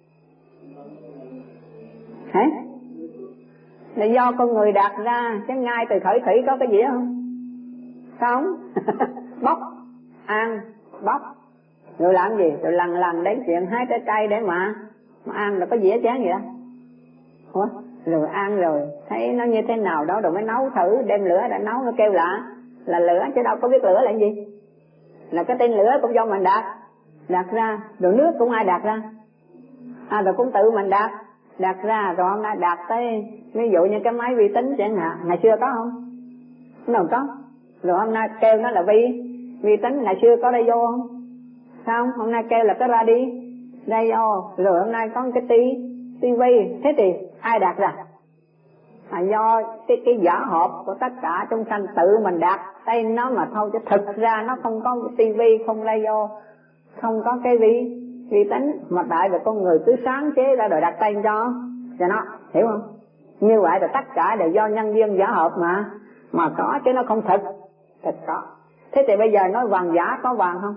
Hả? Là do con người đặt ra, chứ ngay từ khởi thủy có cái dĩa không? Không. Bóc, ăn, bóc. Rồi làm gì? Rồi lần lần đến chuyện hái trái cây để mà mà ăn, là có dĩa chén vậy đó. Ủa? Rồi ăn rồi thấy nó như thế nào đó rồi mới nấu thử, đem lửa đã nấu, nó kêu lạ là lửa, chứ đâu có biết lửa là gì. Là cái tên lửa cũng do mình đặt đặt ra, rồi nước cũng ai đặt ra, à rồi cũng tự mình đặt đặt ra. Rồi hôm nay đặt tới ví dụ như cái máy vi tính chẳng hạn, ngày xưa có không? Nào có. Rồi hôm nay kêu nó là vi vi tính, ngày xưa có đây vô không? Không, hôm nay kêu là cái radio radio, rồi hôm nay có cái ti tivi. Thế thì ai đặt ra? À, do cái, cái giả hợp của tất cả chúng sanh tự mình đặt tên nó mà thôi, chứ thực ra nó không có tivi, không radio, không có cái vi vi tính, mà tại vì con người cứ sáng chế ra rồi đặt tên cho cho nó, hiểu không? Như vậy là tất cả đều do nhân duyên giả hợp mà mà có, chứ nó không thực. Thực có. Thế thì bây giờ nói vàng giả, có vàng không?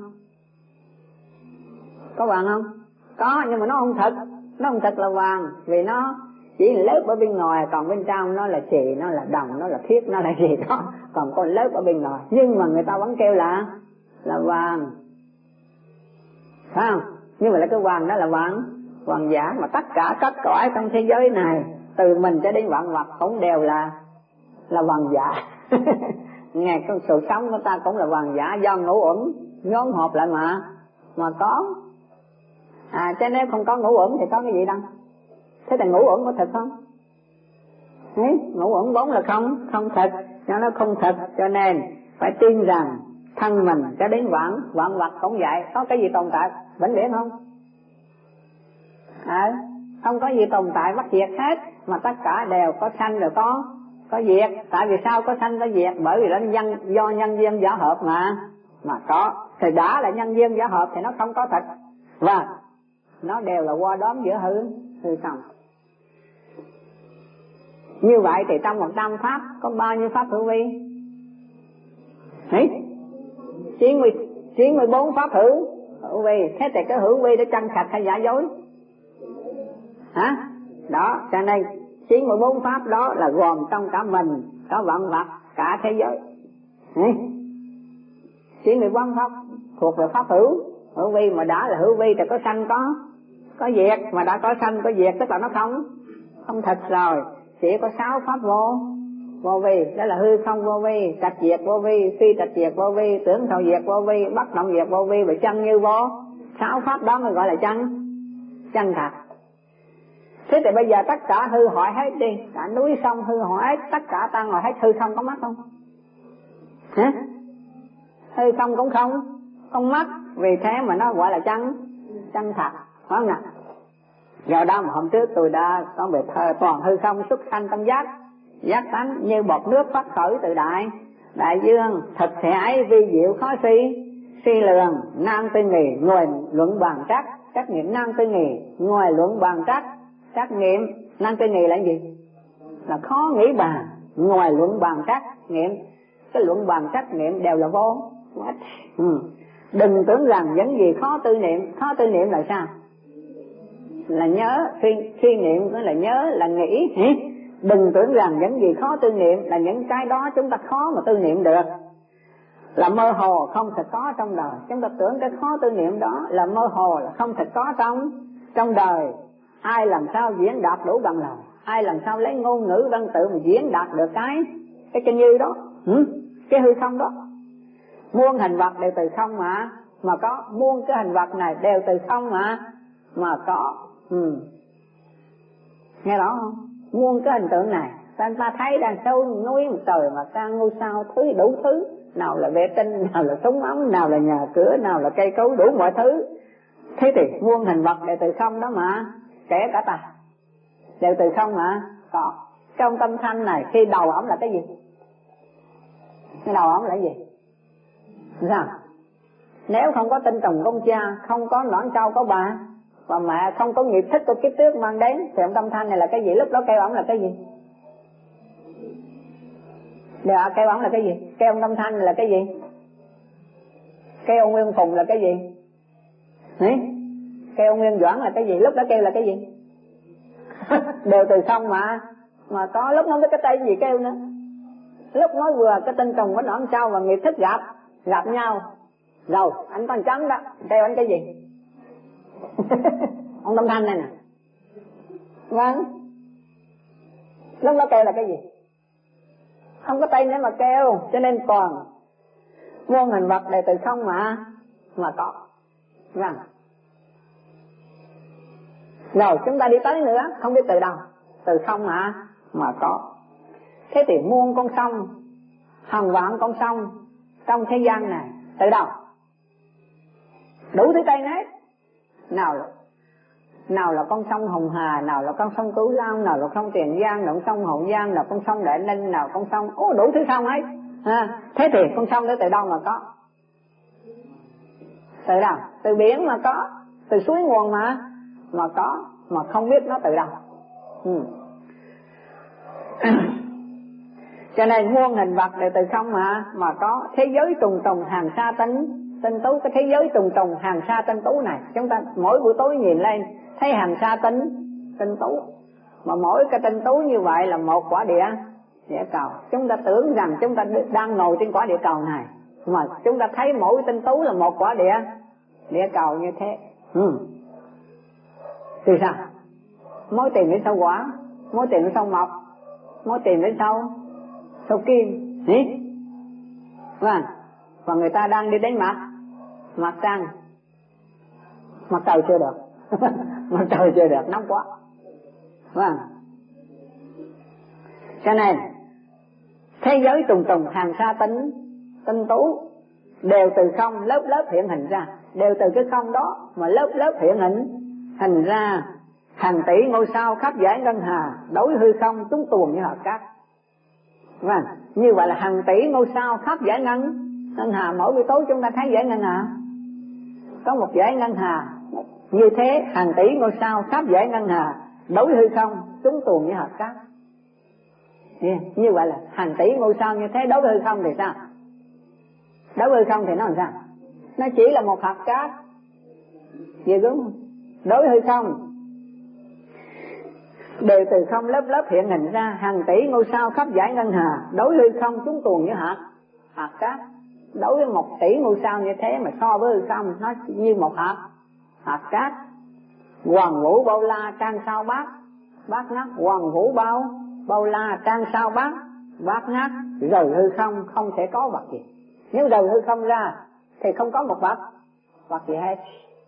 Có vàng không? Có, nhưng mà nó không thật. Nó không thật là vàng, vì nó chỉ là lớp ở bên ngoài, còn bên trong nó là chì, nó là đồng, nó là thiết, nó là gì đó, còn có lớp ở bên ngoài. Nhưng mà người ta vẫn kêu là là vàng, phải không? Nhưng mà là cái vàng đó là vàng vàng giả. Mà tất cả các cõi trong thế giới này, từ mình cho đến vạn vật cũng đều là là vàng giả. Nghe cái sự sống của ta cũng là vàng giả, do ngũ uẩn nhóm họp lại mà mà có. À, cho nên không có ngũ uẩn thì có cái gì đâu. Thế thì ngũ uẩn có thật không? Đấy, ngũ uẩn vốn là không không thật, cho nó không thật, cho nên phải tin rằng thân mình cho đến vạn vạn vật cũng vậy. Có cái gì tồn tại vĩnh viễn không? À, không có gì tồn tại bất diệt hết, mà tất cả đều có sanh rồi có có diệt. Tại vì sao có sanh có diệt? Bởi vì nó nhân do nhân duyên giả hợp mà mà có. Thì đã là nhân duyên giả hợp thì nó không có thật, và nó đều là qua đóm giữa hư hư không. Như vậy thì trong một trăm pháp có bao nhiêu pháp hữu vi? Đấy, chín mươi bốn pháp hữu hữu vi. Thế thì cái hữu vi đó chân thật hay giả dối? Hả? Đó, cho nên chín mươi bốn pháp đó là gồm trong cả mình, có vạn vật, cả thế giới. Đấy, chín mươi bốn pháp thuộc về pháp hữu hữu vi. Mà đã là hữu vi thì có sanh có có diệt, mà đã có sanh có diệt tức là nó không không thật rồi. Chỉ có sáu pháp vô vô vi, đó là hư không vô vi, trạch diệt vô vi, phi trạch diệt vô vi, tưởng thọ diệt vô vi, bất động diệt vô vi và chân như vô. Sáu pháp đó mới gọi là chân chân thật. Thế thì bây giờ tất cả hư hoại hết đi, cả núi sông hư hoại hết, tất cả ta ngồi hết, hư không có mắt không? Hả? Hư không cũng không không mắt, vì thế mà nó gọi là chân chân thật, phải không nào? Do đó mà hôm trước tôi đã có về thơ toàn hư không xuất sanh tâm giác, giác tánh như bọt nước phát khởi từ đại đại dương, thực thể ấy vi diệu khó suy suy lường, nam tư nghì ngồi luận bàn trắc, trắc nghiệm nam tư nghì ngồi luận bàn trắc, trắc nghiệm nam tư nghì là gì? Là khó nghĩ bàn, ngồi luận bàn trắc nghiệm. Cái luận bàn trắc nghiệm đều là vô. Ừ. Đừng tưởng rằng những gì khó tư niệm. Khó tư niệm là sao? Là nhớ, suy, suy niệm cũng là nhớ, là nghĩ. Đừng tưởng rằng những gì khó tư niệm là những cái đó chúng ta khó mà tư niệm được, là mơ hồ không thể có trong đời. Chúng ta tưởng cái khó tư niệm đó là mơ hồ, là không thể có trong trong đời. Ai làm sao diễn đạt đủ bằng lời? Ai làm sao lấy ngôn ngữ văn tự mà diễn đạt được cái cái cái như đó, ừ? Cái hư không đó. Muôn hình vật đều từ không mà mà có, muôn cái hình vật này đều từ không mà mà có. Ừ. Nghe rõ không? Muôn cái hình tượng này ta, ta thấy đang sâu núi trời mà ta ngôi sao thứ đủ thứ, nào là vệ tinh, nào là súng ống, nào là nhà cửa, nào là cây cối, đủ mọi thứ. Thế thì muôn hình vật đều từ không đó mà, kể cả ta đều từ không mà có. Trong tâm thanh này khi đầu ổng là cái gì? Cái đầu ổng là cái gì? Sao? Nếu không có tinh trùng công cha, không có nõn trâu có bà và mẹ, không có nghiệp thức của kiếp trước mang đến, thì ông tâm thanh này là cái gì? Lúc đó kêu ổng là cái gì? Đều kêu ổng là cái gì? Kêu ông tâm thanh là cái gì? Kêu ông Nguyên Phùng là cái gì? Đấy? Kêu ông Nguyên Doãn là cái gì? Lúc đó kêu là cái gì? Đều từ không mà mà có. Lúc nó biết cái tay gì kêu nữa. Lúc nói vừa cái tinh trùng của nõn trâu và nghiệp thức gặp gặp nhau rồi anh con chấm đó, kêu anh cái gì? Ông tâm thanh này nè. Vâng. Lúc đó kêu là cái gì? Không có tên để mà kêu, cho nên còn muôn hình vật đều từ không mà mà có. Vâng. Rồi chúng ta đi tới nữa, không biết từ đâu, từ không mà mà có. Thế thì muôn con sông, hàng vạn con sông trong thế gian này từ đâu? Đủ thứ tên hết. Nào là nào là con sông Hồng Hà, nào là con sông Cửu Long, nào là con Tiền Giang, nào là con sông Hậu Giang, nào là con sông Đại Ninh, nào là con sông, ô đủ thứ sông ấy. À, thế thì con sông đó từ đâu mà có? Từ đâu? Từ biển mà có, từ suối nguồn mà mà có, mà không biết nó từ đâu. Ừ. Cho nên muôn hình vật đều từ không mà mà có. Thế giới trùng trùng hàng sa tinh tinh tú, cái thế giới trùng trùng hàng sa tinh tú này, chúng ta mỗi buổi tối nhìn lên thấy hàng sa tinh tinh tú, mà mỗi cái tinh tú như vậy là một quả địa địa cầu. Chúng ta tưởng rằng chúng ta đang ngồi trên quả địa cầu này, mà chúng ta thấy mỗi tinh tú là một quả địa địa cầu như thế. Ừ. Thì sao? Mối tìm đến sâu quả, mối tìm đến sâu mộc, mối tìm đến sâu sâu kim. Ý? Và, và người ta đang đi đến mặt mặt trăng, mặt trời chưa được. Mặt trời chưa được, nóng quá. Và, cho nên thế giới trùng trùng hàng sa tinh tinh tú đều từ không lớp lớp hiện hình ra, đều từ cái không đó mà lớp lớp hiện hình hình ra hàng tỷ ngôi sao khắp giải ngân hà, đối hư không chúng tuồng như hạt cát. Vâng, như vậy là hàng tỷ ngôi sao khắp giải ngân ngân hà. Mỗi buổi tối chúng ta thấy giải ngân hà, có một giải ngân hà như thế, hàng tỷ ngôi sao khắp giải ngân hà, đối hư không chúng tuồng như hạt cát. Yeah. Như vậy là hàng tỷ ngôi sao như thế, đối hư không thì sao? Đối hư không thì nó làm sao? Nó chỉ là một hạt cát. Vậy đúng không? Đối hư không đều từ không lớp lớp hiện hình ra, hàng tỷ ngôi sao khắp giải ngân hà, đối hư không chúng tuồng như hạt hạt cát. Đối với một tỷ ngôi sao như thế mà so với hư không, nó như một hạt hạt cát. Hoàng vũ bao la trang sao bát bát ngát, hoàng vũ bao bao la trang sao bát bát ngát. Rời hư không không thể có vật gì. Nếu rời hư không ra thì không có một vật vật gì hết.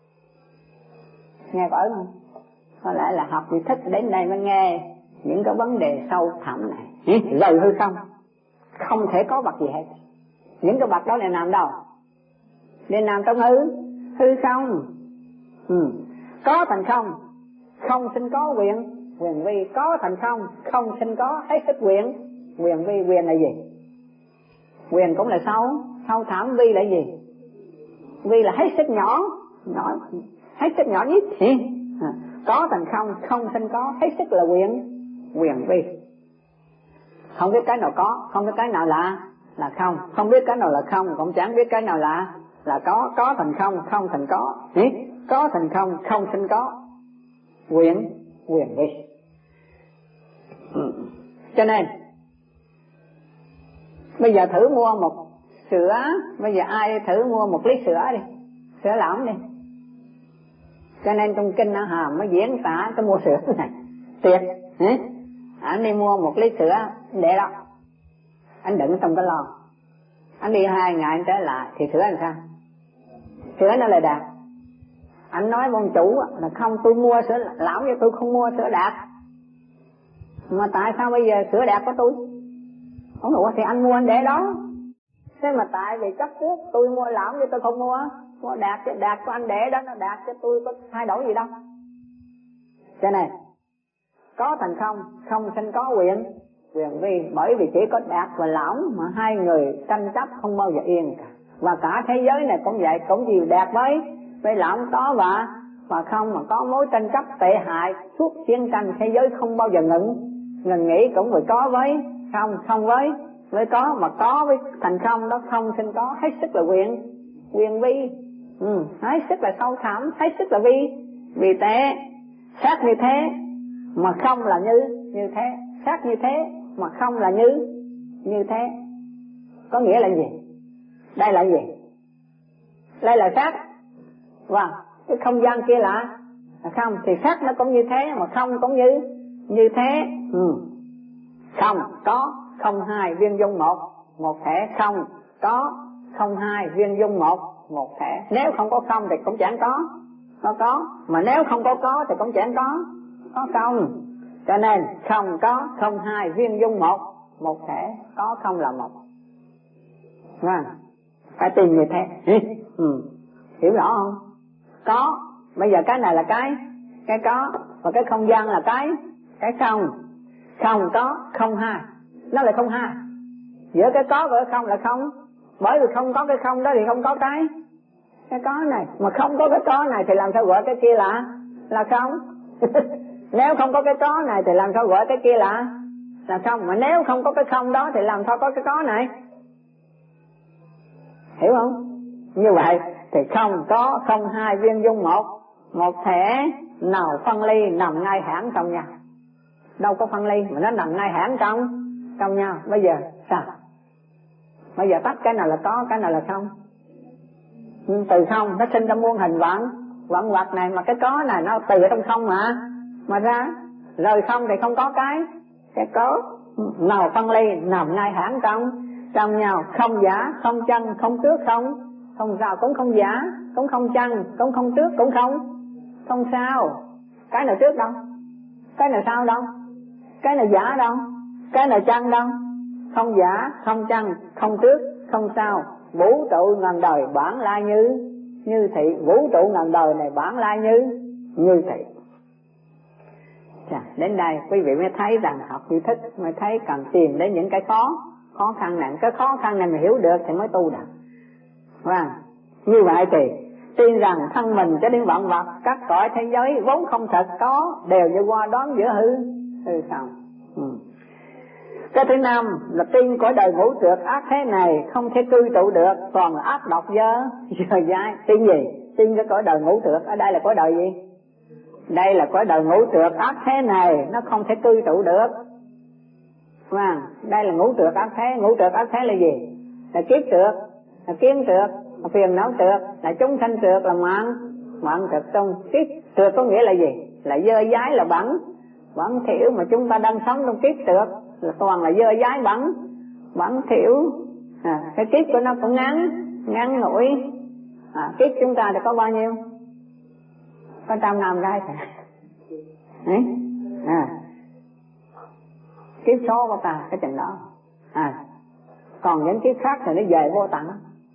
Nghe có không? Có lẽ là học thì thích đến đây mới nghe những cái vấn đề sâu thẳm này. Rời hư không không thể có vật gì hết. Những cái vật đó là nằm đâu? Để nằm trong hư hư không. Ừ. Có thành không, không sinh có quyền quyền vi. Có thành không, không sinh có, hết sức quyền quyền vi. Quyền là gì? Quyền cũng là sâu sâu thẳm. Vi là gì? Vi là hết sức nhỏ nhỏ, hết sức nhỏ nhất. À, có thành không, không sinh có, hết sức là quyền quyền vi. Không biết cái nào có, không biết cái nào là là không, không biết cái nào là không, cũng chẳng biết cái nào là là có. Có thành không, không thành có. Ý? Có thành không, không sinh có, quyền quyền vi. Ừ. Cho nên bây giờ thử mua một sữa, bây giờ ai thử mua một lít sữa đi, sữa lỏng đi. Cho nên trong kinh nó Hàm mới diễn tả cái mua sữa này tuyệt. Anh đi mua một lít sữa để đó, anh đựng trong cái lon, anh đi hai ngày anh trở lại thì sữa làm sao? Sữa nó là đạt. Anh nói với ông chủ là không, tôi mua sữa lỏng chứ tôi không mua sữa đạt. Mà tại sao bây giờ sữa đạt của tôi? Ông nói thì anh mua anh để đó. Thế mà tại vì chấp trước tôi mua lỏng chứ tôi không mua mua đạt, chứ đạt của anh để đó nó đạt chứ tôi có thay đổi gì đâu. Cho nên có thành không, không sinh có quyền quyền vi. Bởi vì chỉ có đạt và lỏng mà hai người tranh chấp không bao giờ yên cả. Và cả thế giới này cũng vậy, cũng gì đạt với với lỏng có và và không, mà có mối tranh chấp tệ hại suốt chiến tranh. Thế giới không bao giờ ngừng ngừng nghỉ, cũng phải có với không, không với với có, mà có với thành không đó, không sinh có, hết sức là quyền quyền vi. Ừ, hết sức là sâu thẳm, hết sức là vi. Vì thế xác như thế mà không là như như thế, xác như thế mà không là như như thế. Có nghĩa là gì? Đây là gì? Đây là xác. Vâng, cái không gian kia là không, thì xác nó cũng như thế mà không cũng như như thế. Ừ. Không có, không hai viên dung một một thể. Không có, không hai viên dung một một thể. Nếu không có không thì cũng chẳng có có có, mà nếu không có có thì cũng chẳng có có không. Cho nên không có, không hai viên dung một một thể. Có không là một. Vâng, phải tìm như thế. Ừ. Hiểu rõ không? Có, bây giờ cái này là cái cái có, và cái không gian là cái cái không. Không có, không hai, nó là không hai. Giữa cái có và cái không là không. Bởi vì không có cái không đó thì không có cái cái có này. Mà không có cái có này thì làm sao gọi cái kia là là không? Nếu không có cái có này thì làm sao gọi cái kia là là không? Mà nếu không có cái không đó thì làm sao có cái có này? Hiểu không? Như vậy thì không có không hai viên dung một, một thể nào phân ly nằm ngay hãng trong nhau. Đâu có phân ly mà nó nằm ngay hãng trong trong nhau. Bây giờ sao? Bây giờ tách cái nào là có, cái nào là không. Từ không nó sinh ra muôn hình vạn vạn vật này, mà cái có này nó từ ở trong không mà mà ra. Rồi không thì không có cái cái có nào phân ly nằm ngay hãng trong trong nhau, không giả không chân, không trước không không sao cũng không giả, cũng không chân, cũng không trước, cũng không không sao. Cái nào trước đâu, cái nào sau đâu, cái nào giả đâu, cái nào chân đâu. Không giả không chân, không trước không sau. Vũ trụ ngàn đời bản lai như như thị. Vũ trụ ngàn đời này bản lai như như thị. Chà, đến đây quý vị mới thấy rằng học duy thức mới thấy cần tìm đến những cái khó khó khăn này. Cái khó khăn này mà hiểu được thì mới tu được. Và như vậy thì tin rằng thân mình cho đến vạn vật, các cõi thế giới vốn không thật có, đều như qua đoán giữa hư hư không. Ừ. Cái thứ năm là tin cõi đời ngũ trược ác thế này không thể cư trụ được, toàn là ác độc dơ dơ dãi. Tin gì? Tin cái cõi đời ngũ trược. Ở đây là cõi đời gì? Đây là cõi đời ngũ trược ác thế này, nó không thể cư trụ được. Và đây là ngũ trược ác thế. Ngũ trược ác thế là gì? Là kiếp trược, là kiến trược, là phiền não trược, là chúng sanh trược, là mạng mạng trược. Trong kiếp trược có nghĩa là gì? Là dơ dãi, là bẩn bẩn thỉu. Mà chúng ta đang sống trong kiếp trược là toàn là dơ dãi bẩn bẩn thỉu. À, cái kiếp của nó cũng ngắn ngắn ngủi. À, kiếp chúng ta thì có bao nhiêu? Có trăm năm ra cả. À, kiếp số của ta cái chừng đó. À, còn những kiếp khác thì nó về vô tận,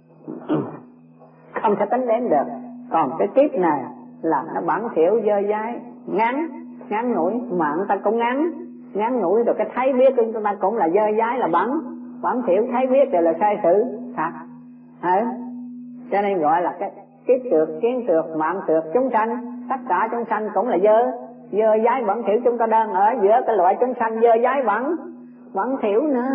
không thể tính đến được. Còn cái kiếp này là nó bẩn thỉu dơ dãi ngắn ngắn ngủi. Mạng ta cũng ngắn ngắn ngủi. Rồi cái thấy biết của chúng ta cũng là dơ dãi, là bẩn bẩn thỉu. Thấy biết rồi là sai sự thật. À, cho nên gọi là cái kiếp trược, kiến trược, mạng trược, chúng sanh. Tất cả chúng sanh cũng là dơ dơ dãi bẩn thỉu. Chúng ta đang ở giữa cái loại chúng sanh dơ dãi bẩn bẩn thỉu nữa.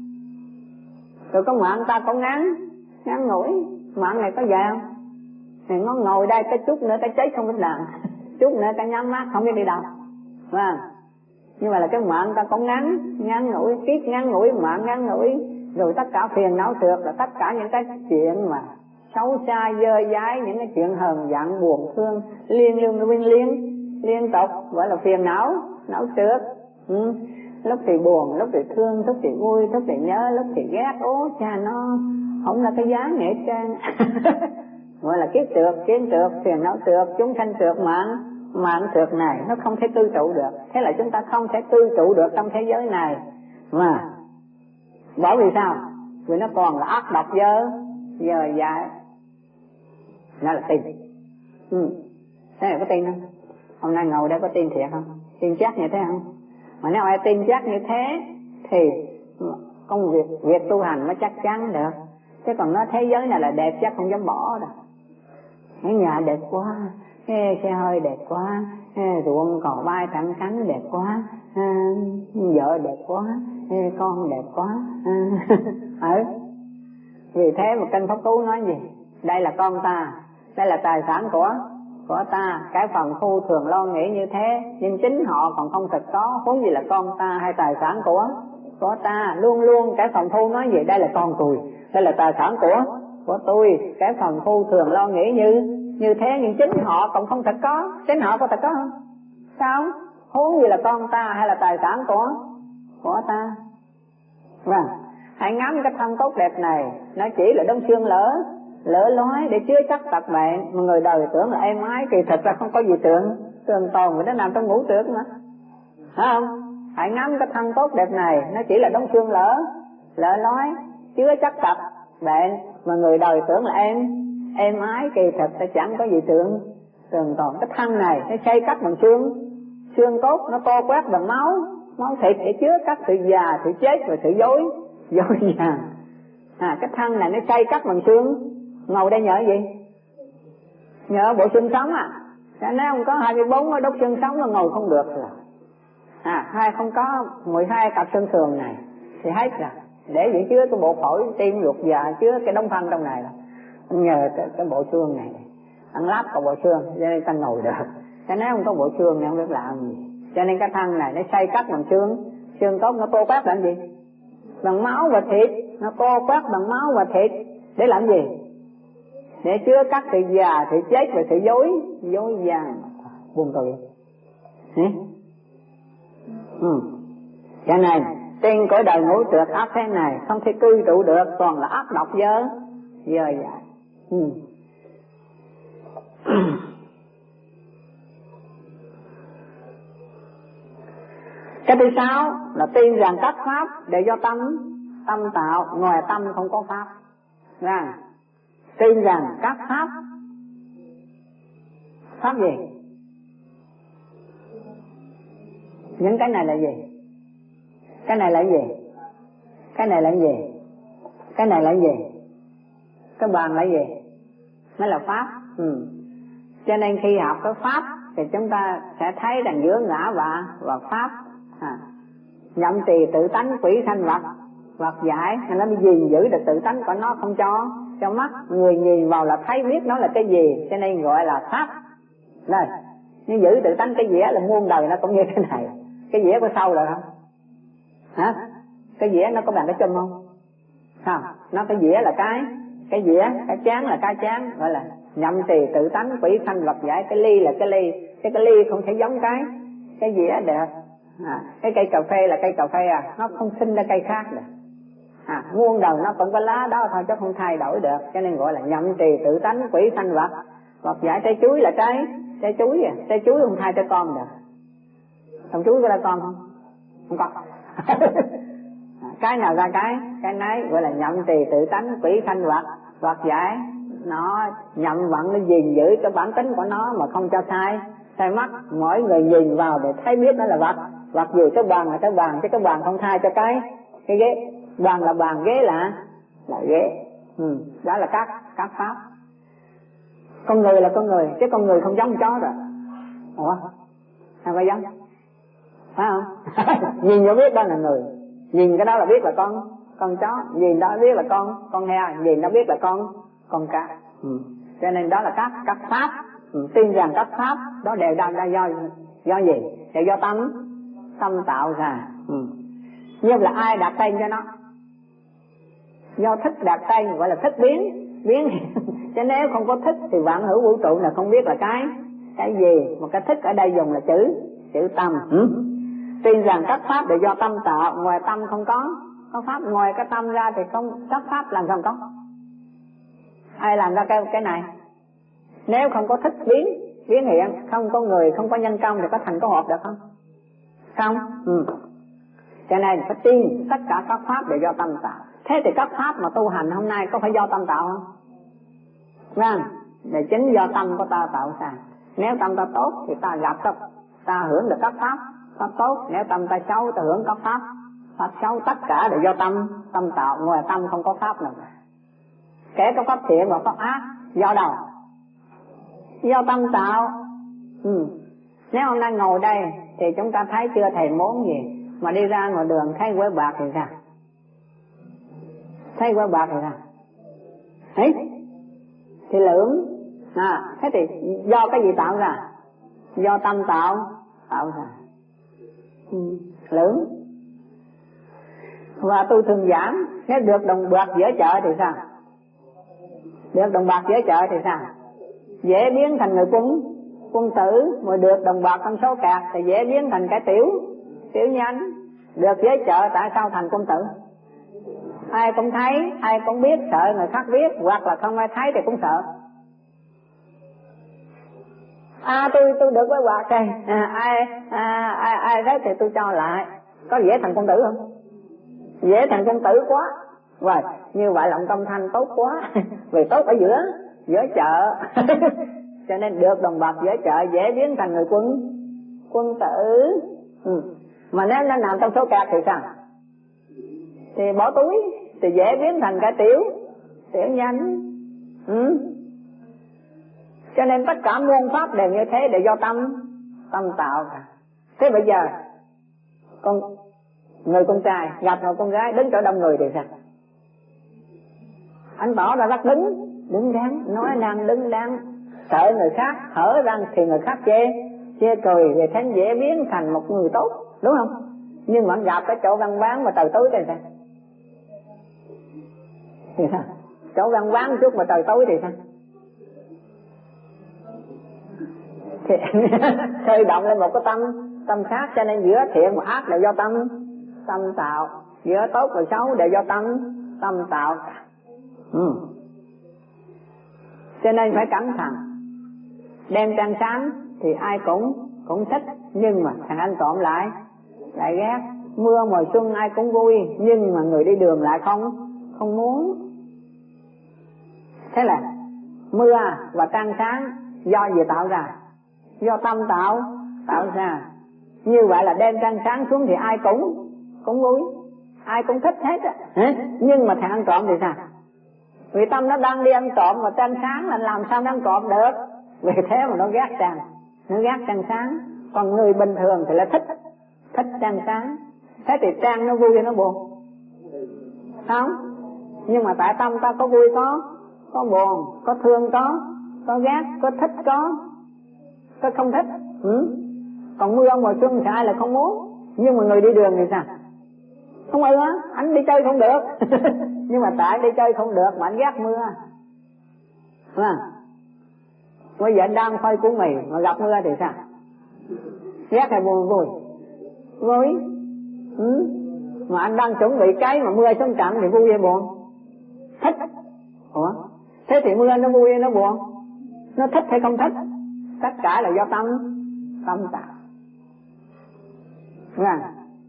Rồi có mạng ta cũng ngắn ngắn ngủi. Mạng này có dài không? Này nó ngồi đây cái chút nữa ta chết không biết làm, chút nữa ta nhắm mắt không biết đi đâu. Vâng. Nhưng mà là cái mạng ta cũng ngắn ngắn ngủi, kiếp ngắn ngủi, mạng ngắn ngủi. Rồi tất cả phiền não trược là tất cả những cái chuyện mà xấu xa dơ dãi, những cái chuyện hờn giận buồn thương liên liên liên liên liên tục gọi là phiền não não trược. Ừ. Lúc thì buồn, lúc thì thương, lúc thì vui, lúc thì nhớ, lúc thì ghét. Ố cha, nó không là cái giá nghệ trang. Gọi là kiếp trược, kiến trược, phiền não trược, chúng sanh trược, mạng mạng trược này nó không thể cư trụ được. Thế là chúng ta không thể cư trụ được trong thế giới này. Mà bởi vì sao? Vì nó còn là ác độc dơ dơ dãi. Đó là tin. Ừ. Thế này có tin không? Hôm nay ngồi đây có tin thiệt không? Tin chắc như thế không? Mà nếu ai tin chắc như thế thì công việc việc tu hành mới chắc chắn được. Chứ còn nói thế giới này là đẹp chắc không dám bỏ đâu. Cái nhà đẹp quá, cái xe hơi đẹp quá, cái ruộng cỏ bay thẳng cánh đẹp quá, vợ đẹp quá, con đẹp quá. Ừ. Vì thế mà Kinh Pháp Cú nói gì? Đây là con ta, đây là tài sản của của ta. Cái phần phu thường lo nghĩ như thế, nhưng chính họ còn không thực có, huống gì là con ta hay tài sản của của ta. Luôn luôn cái phần phu nói gì? Đây là con tôi, đây là tài sản của của tôi. Cái phần phu thường lo nghĩ như như thế, nhưng chính họ còn không thật có. Chính họ có thật có không? Sao? Huống gì là con ta hay là tài sản của của ta. Vâng. Hãy ngắm cái thân tốt đẹp này, nó chỉ là đông xương lỡ lỡ lói để chứa chắc tật bệnh. Mà người đời tưởng là êm ái, kỳ thực ra không có gì tưởng tưởng tồn, vì nó nằm trong ngũ trược mà. Phải không? Hãy ngắm cái thân tốt đẹp này, nó chỉ là đống xương lỡ lỡ lói chứa chắc tật bệnh. Mà người đời tưởng là êm êm ái, kỳ thực ta chẳng có gì tưởng tưởng tồn. Cái thân này nó xây cắt bằng xương xương cốt, nó to quét bằng máu máu thịt để chứa các sự già, sự chết và sự dối dối vàng. À, cái thân này nó xây cắt bằng xương, ngồi đây nhờ gì? Nhờ bộ xương sống à. Nếu không có hai mươi bốn cái đốt xương sống là ngồi không được rồi. À, hai không có mười hai cặp xương sườn này thì hết rồi. Để giữ chứa cái bộ phổi, tim, ruột và chứa cái đống phân trong này là nhờ cái, cái bộ xương này, ăn lắp vào bộ xương cho nên ta ngồi được. Cho nếu không có bộ xương thì không biết làm gì. Cho nên cái thân này nó xây cắt bằng xương, xương cốt nó tô quát làm gì? Bằng máu và thịt, nó tô quát bằng máu và thịt để làm gì? Để chứa các sự già, sự chết và sự dối, dối vàng. Buông tội. Ừ. Cho nên trên cõi đời ngũ trượt ác thế này không thể cư trụ được, toàn là ác độc dơ, dơ dại. Ừ. Cái thứ sáu là tin rằng các pháp để do tâm, tâm tạo, ngoài tâm không có pháp. Rằng tin rằng các pháp, pháp gì? Những cái này là gì? Cái này là gì? Cái này là gì? Cái này là gì? Cái bàn là gì? Nó là pháp. Ừ. Cho nên khi học cái pháp thì chúng ta sẽ thấy rằng giữa ngã và và pháp, à, nhậm trì tự tánh quỷ sanh vật, vật giải, nó mới gìn giữ được tự tánh của nó, không cho cho mắt người nhìn vào là thấy biết nó là cái gì, cho nên gọi là pháp. Đây, nhưng giữ tự tánh cái dĩa là muôn đời nó cũng như thế này. Cái dĩa có sâu rồi không? Hả? Cái dĩa nó có bằng cái chum không? Không, nó cái dĩa là cái cái dĩa, cái chén là cái chén, gọi là nhậm trì tự tánh quỷ sanh vật giải. Cái ly là cái ly, cái cái ly không thể giống cái cái dĩa được. À, cái cây cà phê là cây cà phê à, nó không sinh ra cây khác được. À, muôn đời nó cũng có lá đó thôi chứ không thay đổi được, cho nên gọi là nhậm trì tự tánh quỷ sanh vật vật giải. Trái chuối là trái trái chuối à, trái chuối không thay cho con được. Thằng chuối có ra con không? Không có. Cái nào ra cái cái nấy gọi là nhậm trì tự tánh quỷ sanh vật vật giải. Nó nhậm vận, nó gìn giữ cái bản tính của nó mà không cho sai sai mắt. Mỗi người nhìn vào để thấy biết nó là vật. Vật gì? Cái bàn là cái bàn, chứ cái bàn không thay cho cái cái ghế. Bàn là bàn, ghế là là ghế. Ừ, đó là các các pháp. Con người là con người, chứ con người không giống chó rồi. Ủa? Sao phải giống? Phải không? Nhìn vô biết đó là người, nhìn cái đó là biết là con con chó, nhìn đó biết là con con heo, nhìn nó biết là con con cá. Ừ. Cho nên đó là các các pháp. Ừ. Tin rằng các pháp đó đều đang ra do do gì? Đều do tâm tâm tạo ra. Ừ. Nhưng là ai đặt tên cho nó? Do thức đặt tên, gọi là thức biến biến. Chứ nếu không có thức thì vạn hữu vũ trụ là không biết là cái cái gì. Mà cái thức ở đây dùng là chữ chữ tâm. Ừ. Tin rằng các pháp đều do tâm tạo, ngoài tâm không có có pháp. Ngoài cái tâm ra thì không, các pháp làm sao có? Ai làm ra cái cái này? Nếu không có thức biến biến hiện, không có người, không có nhân công thì có thành có hợp được không? Không. Ừ. Cho nên phải tin tất cả các pháp đều do tâm tạo. Thế thì các pháp mà tu hành hôm nay có phải do tâm tạo không? Vâng, để chính do tâm của ta tạo ra. Nếu tâm ta tốt thì ta gặp các, ta hưởng được các pháp pháp tốt. Nếu tâm ta xấu ta hưởng các pháp pháp xấu. Tất cả đều do tâm tâm tạo, ngoài tâm không có pháp nào. Kể có pháp thiện và pháp ác do đâu? Do tâm tạo. Ừ. Nếu hôm nay ngồi đây thì chúng ta thấy chưa thèm muốn gì, mà đi ra ngoài đường thấy quế bạc thì sao? Thấy quế bạc thì sao? Đấy, thì lưỡng. À, thế thì do cái gì tạo ra? Do tâm tạo tạo ra. Ừ. Lưỡng. Và tôi thường giảng, nếu được đồng bạc giữa chợ thì sao? Được đồng bạc giữa chợ thì sao? Dễ biến thành người quân quân tử. Mà được đồng bạc trong số cạc thì dễ biến thành cái tiểu tiểu nhân. Được giữa chợ tại sao thành quân tử? Ai cũng thấy, ai cũng biết, sợ người khác biết, hoặc là không ai thấy thì cũng sợ. À tôi tôi được với bạc đây, à, ai à, ai ai thấy thì tôi cho lại. Có dễ thành quân tử không? Dễ thành quân tử quá. Rồi, như vậy là ông Công Thanh tốt quá. Vì tốt ở giữa giữa chợ. Cho nên được đồng bạc giữa chợ dễ biến thành người quân quân tử. Ừ. Mà nếu nó nằm trong số cạc thì sao? thì bỏ túi, thì dễ biến thành cả tiểu tiểu nhân. Ừ. Cho nên tất cả môn pháp đều như thế, đều do tâm tâm tạo cả. Thế bây giờ con người con trai gặp một con gái đứng chỗ đông người thì sao? Anh tỏ ra rất đứng đứng đắn, nói năng đứng đắn, sợ người khác thở ra thì người khác chê chê cười, về thanh dễ biến thành một người tốt, đúng không? Nhưng mà anh gặp cái chỗ văn ván mà trời tối thì sao? Thì sao? Chỗ văn ván chút mà trời tối thì sao? Thì khơi động lên một cái tâm tâm khác. Cho nên giữa thiện và ác đều do tâm tâm tạo, giữa tốt và xấu đều do tâm tâm tạo. Ừ. Cho nên phải cẩn thận. Đêm trăng sáng thì ai cũng cũng thích, nhưng mà thằng anh trộm lại lại ghét. Mưa mùa xuân ai cũng vui, nhưng mà người đi đường lại không không muốn. Thế là mưa và trăng sáng do gì tạo ra? Do tâm tạo tạo ra. Như vậy là đêm trăng sáng xuống thì ai cũng cũng vui, ai cũng thích hết á. Nhưng mà thằng ăn trộm thì sao? Vì tâm nó đang đi ăn trộm mà trăng sáng là làm sao nó ăn trộm được? Vì thế mà nó ghét trăng, nó ghét trăng sáng. Còn người bình thường thì là thích thích trăng sáng. Thế thì trăng nó vui hay nó buồn? Không. Nhưng mà tại tâm ta có vui có có buồn, có thương có có ghét, có thích có có không thích. Ừ. Còn mưa mùa xuân thì ai là không muốn. Nhưng mà người đi đường thì sao? Không ưa, anh đi chơi không được. Nhưng mà tại đi chơi không được mà anh ghét mưa. À. Bây giờ anh đang phơi củ mì mà gặp mưa thì sao? Ghét hay buồn? Vui vui. Ừ. Mà anh đang chuẩn bị cái mà mưa xuống trận thì vui hay buồn? Thích. Ủa? Thế thì mưa nó vui hay nó buồn? Nó thích hay không thích? Tất cả là do tâm tâm tạo. Vâng.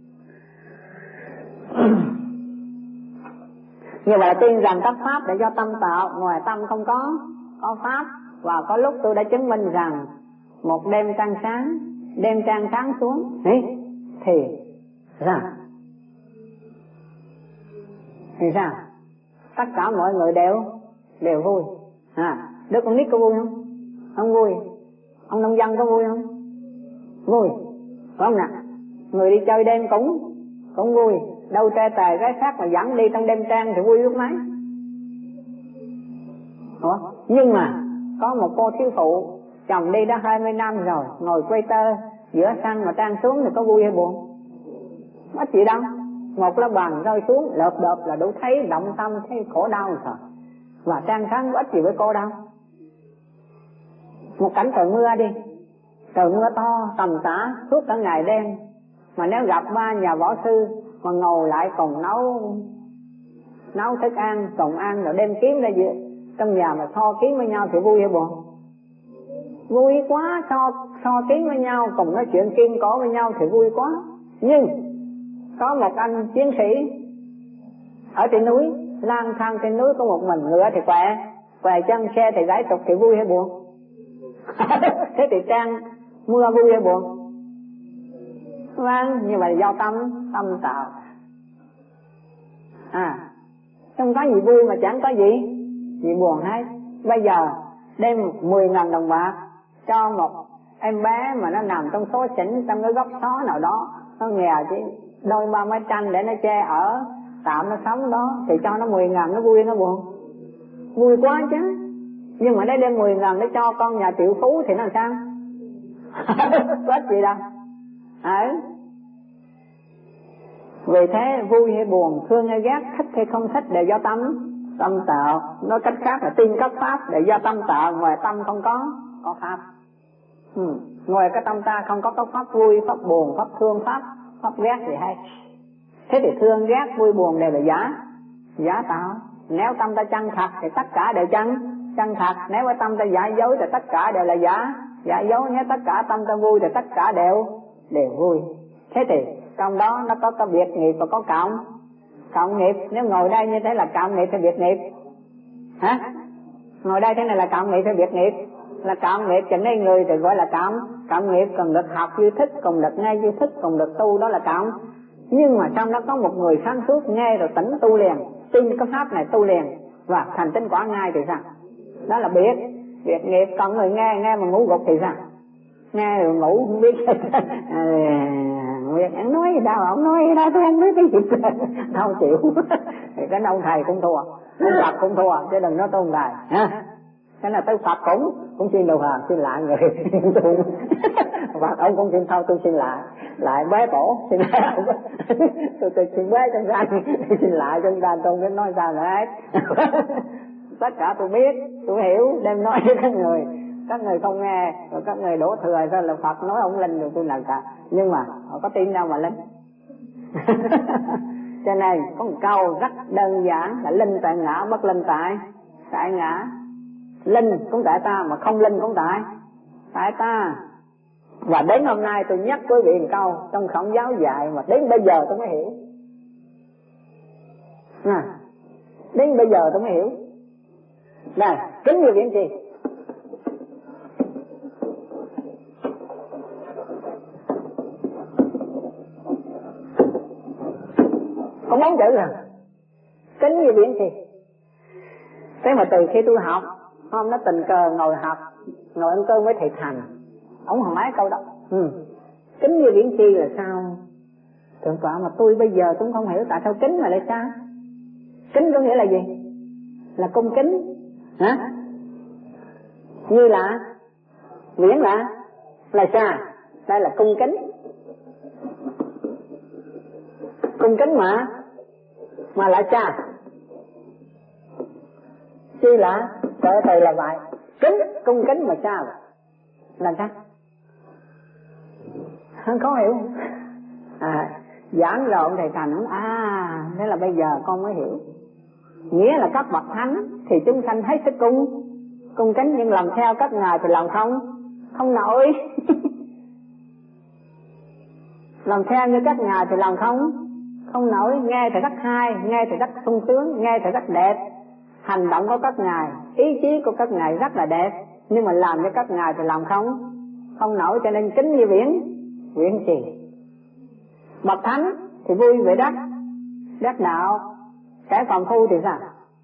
Như vậy tin rằng các pháp để do tâm tạo, ngoài tâm không có có pháp. Và có lúc tôi đã chứng minh rằng một đêm trăng sáng, đêm trăng sáng xuống thì thì rằng thì sao? Tất cả mọi người đều đều vui. À, đứa con nít có vui không? Không vui. Ông nông dân có vui không? Vui, phải không nào? Người đi chơi đêm cũng cũng vui. Đâu trai tài gái khác mà dẫn đi trong đêm trăng thì vui biết mấy. Ủa? Nhưng mà có một cô thiếu phụ, chồng đi đã hai mươi năm rồi, ngồi quay tơ giữa sân mà trăng xuống thì có vui hay buồn? Có gì đâu. Một lá bàn rơi xuống lợp đợp là đủ thấy động tâm, thấy khổ đau rồi. Và trăng sáng có ích gì với cô đâu. Một cảnh trời mưa đi, trời mưa to tầm tã suốt cả ngày đêm, mà nếu gặp ba nhà võ sư mà ngồi lại cùng nấu nấu thức ăn cùng ăn rồi đem kiếm ra giữa trong nhà mà so kiếm với nhau thì vui hay buồn? Vui quá. So so kiếm với nhau, cùng nói chuyện kim cổ với nhau thì vui quá. Nhưng có một anh chiến sĩ ở trên núi, lang thang trên núi có một mình, ngựa thì quẹ quẹ chân, xe thì gãy trục thì vui hay buồn? Thế thì trăng mưa vui hay buồn? Vâng, như vậy do tâm tâm tạo. À, không có gì vui mà chẳng có gì gì buồn hết. Bây giờ đem mười ngàn đồng bạc cho một em bé mà nó nằm trong số xỉnh, trong cái góc xó nào đó, nó nghèo chứ đôi ba mấy tranh để nó che ở tạm nó sống đó, thì cho nó mười ngàn, nó vui nó buồn? Vui quá chứ. Nhưng mà để đem mười ngàn để cho con nhà triệu phú thì nó làm sao? Có ích gì đâu. Đấy. Vì thế vui hay buồn, thương hay ghét, thích hay không thích đều do tâm tâm tạo. Nói cách khác là tin các pháp đều do tâm tạo, ngoài tâm không có có pháp. Ừ. Ngoài cái tâm ta không có các pháp vui, pháp buồn, pháp thương, pháp pháp ghét gì hay. Thế thì thương ghét vui buồn đều là giả giả tạo. Nếu tâm ta chân thật thì tất cả đều chân chân thật. Nếu cái tâm ta giả dối thì tất cả đều là giả giả dối. Nếu tất cả tâm ta vui thì tất cả đều đều vui. Thế thì trong đó nó có cái biệt nghiệp và có cộng cộng nghiệp. Nếu ngồi đây như thế là cộng nghiệp hay biệt nghiệp? Hả? Ngồi đây thế này là cộng nghiệp hay biệt nghiệp? Là cộng nghiệp. Cho nên người thì gọi là cộng cộng nghiệp, còn được học như thích, còn được nghe như thích, còn được tu đó là cộng Nhưng mà trong đó có một người sáng suốt nghe rồi tỉnh tu liền, tin cái pháp này tu liền và thành tánh quả ngay thì sao? Đó là biết, biết nghiệp. Còn người nghe, nghe mà ngủ gục thì sao? Nghe rồi ngủ không biết. Nguyệt anh nói gì đâu, ông nói gì đâu, tôi không biết cái gì. Đâu chịu. Thì cái ông thầy cũng thua, ông Phật cũng thua, chứ đừng nói tôi ông thầy. Thế là tới Phật cũng cũng xin đầu hàng, xin lại người tu. Phật ông cũng xin thôi, tôi xin lại, lại bế tổ, xin lại. tôi tôi xin bế trong ranh, xin lại trong ranh, tôi không biết nói sao nữa hết. Tất cả tôi biết, tôi hiểu, đem nói với các người. Các người không nghe, rồi các người đổ thừa ra là Phật nói ông linh rồi tôi làm cả. Nhưng mà họ có tin đâu mà linh. Cho nên có một câu rất đơn giản là linh tại ngã, bất linh tại tại ngã. Linh cũng tại ta mà không linh cũng tại tại ta. Và đến hôm nay tôi nhắc quý vị một câu trong khổng giáo dạy mà đến bây giờ tôi mới hiểu. À, đến bây giờ tôi mới hiểu. Này, kính như viễn trì. Có bốn chữ rồi. Kính như viễn trì. Thế mà từ khi tôi học, hôm đó tình cờ ngồi học, ngồi ăn cơm với thầy Thành, ông hỏi câu đó. Ừ. Kính như viễn chi là sao? Thượng tọa mà tôi bây giờ cũng không hiểu tại sao kính mà lại sao? Kính có nghĩa là gì? Là cung kính. Hả? Như là viễn là là xa. Đây là cung kính. Cung kính mà mà lại xa. Chi là trời thầy là vậy. Kính, cung kính mà sao? Làm sao? Không có hiểu. À, giảng rồi thầy Thành nói, à, thế là bây giờ con mới hiểu. Nghĩa là các bậc thánh thì chúng sanh hết sức cung cung kính, nhưng làm theo các ngài thì làm không không nổi. Làm theo như các ngài thì làm không không nổi. Nghe thì rất hay, nghe thì rất sung sướng, nghe thì rất đẹp. Hành động của các ngài, ý chí của các ngài rất là đẹp, nhưng mà làm cho các ngài thì làm không không nổi. Cho nên kính như viễn viễn trì. Bậc thánh thì vui về đất đất đạo. Kẻ phàm phu thì sao?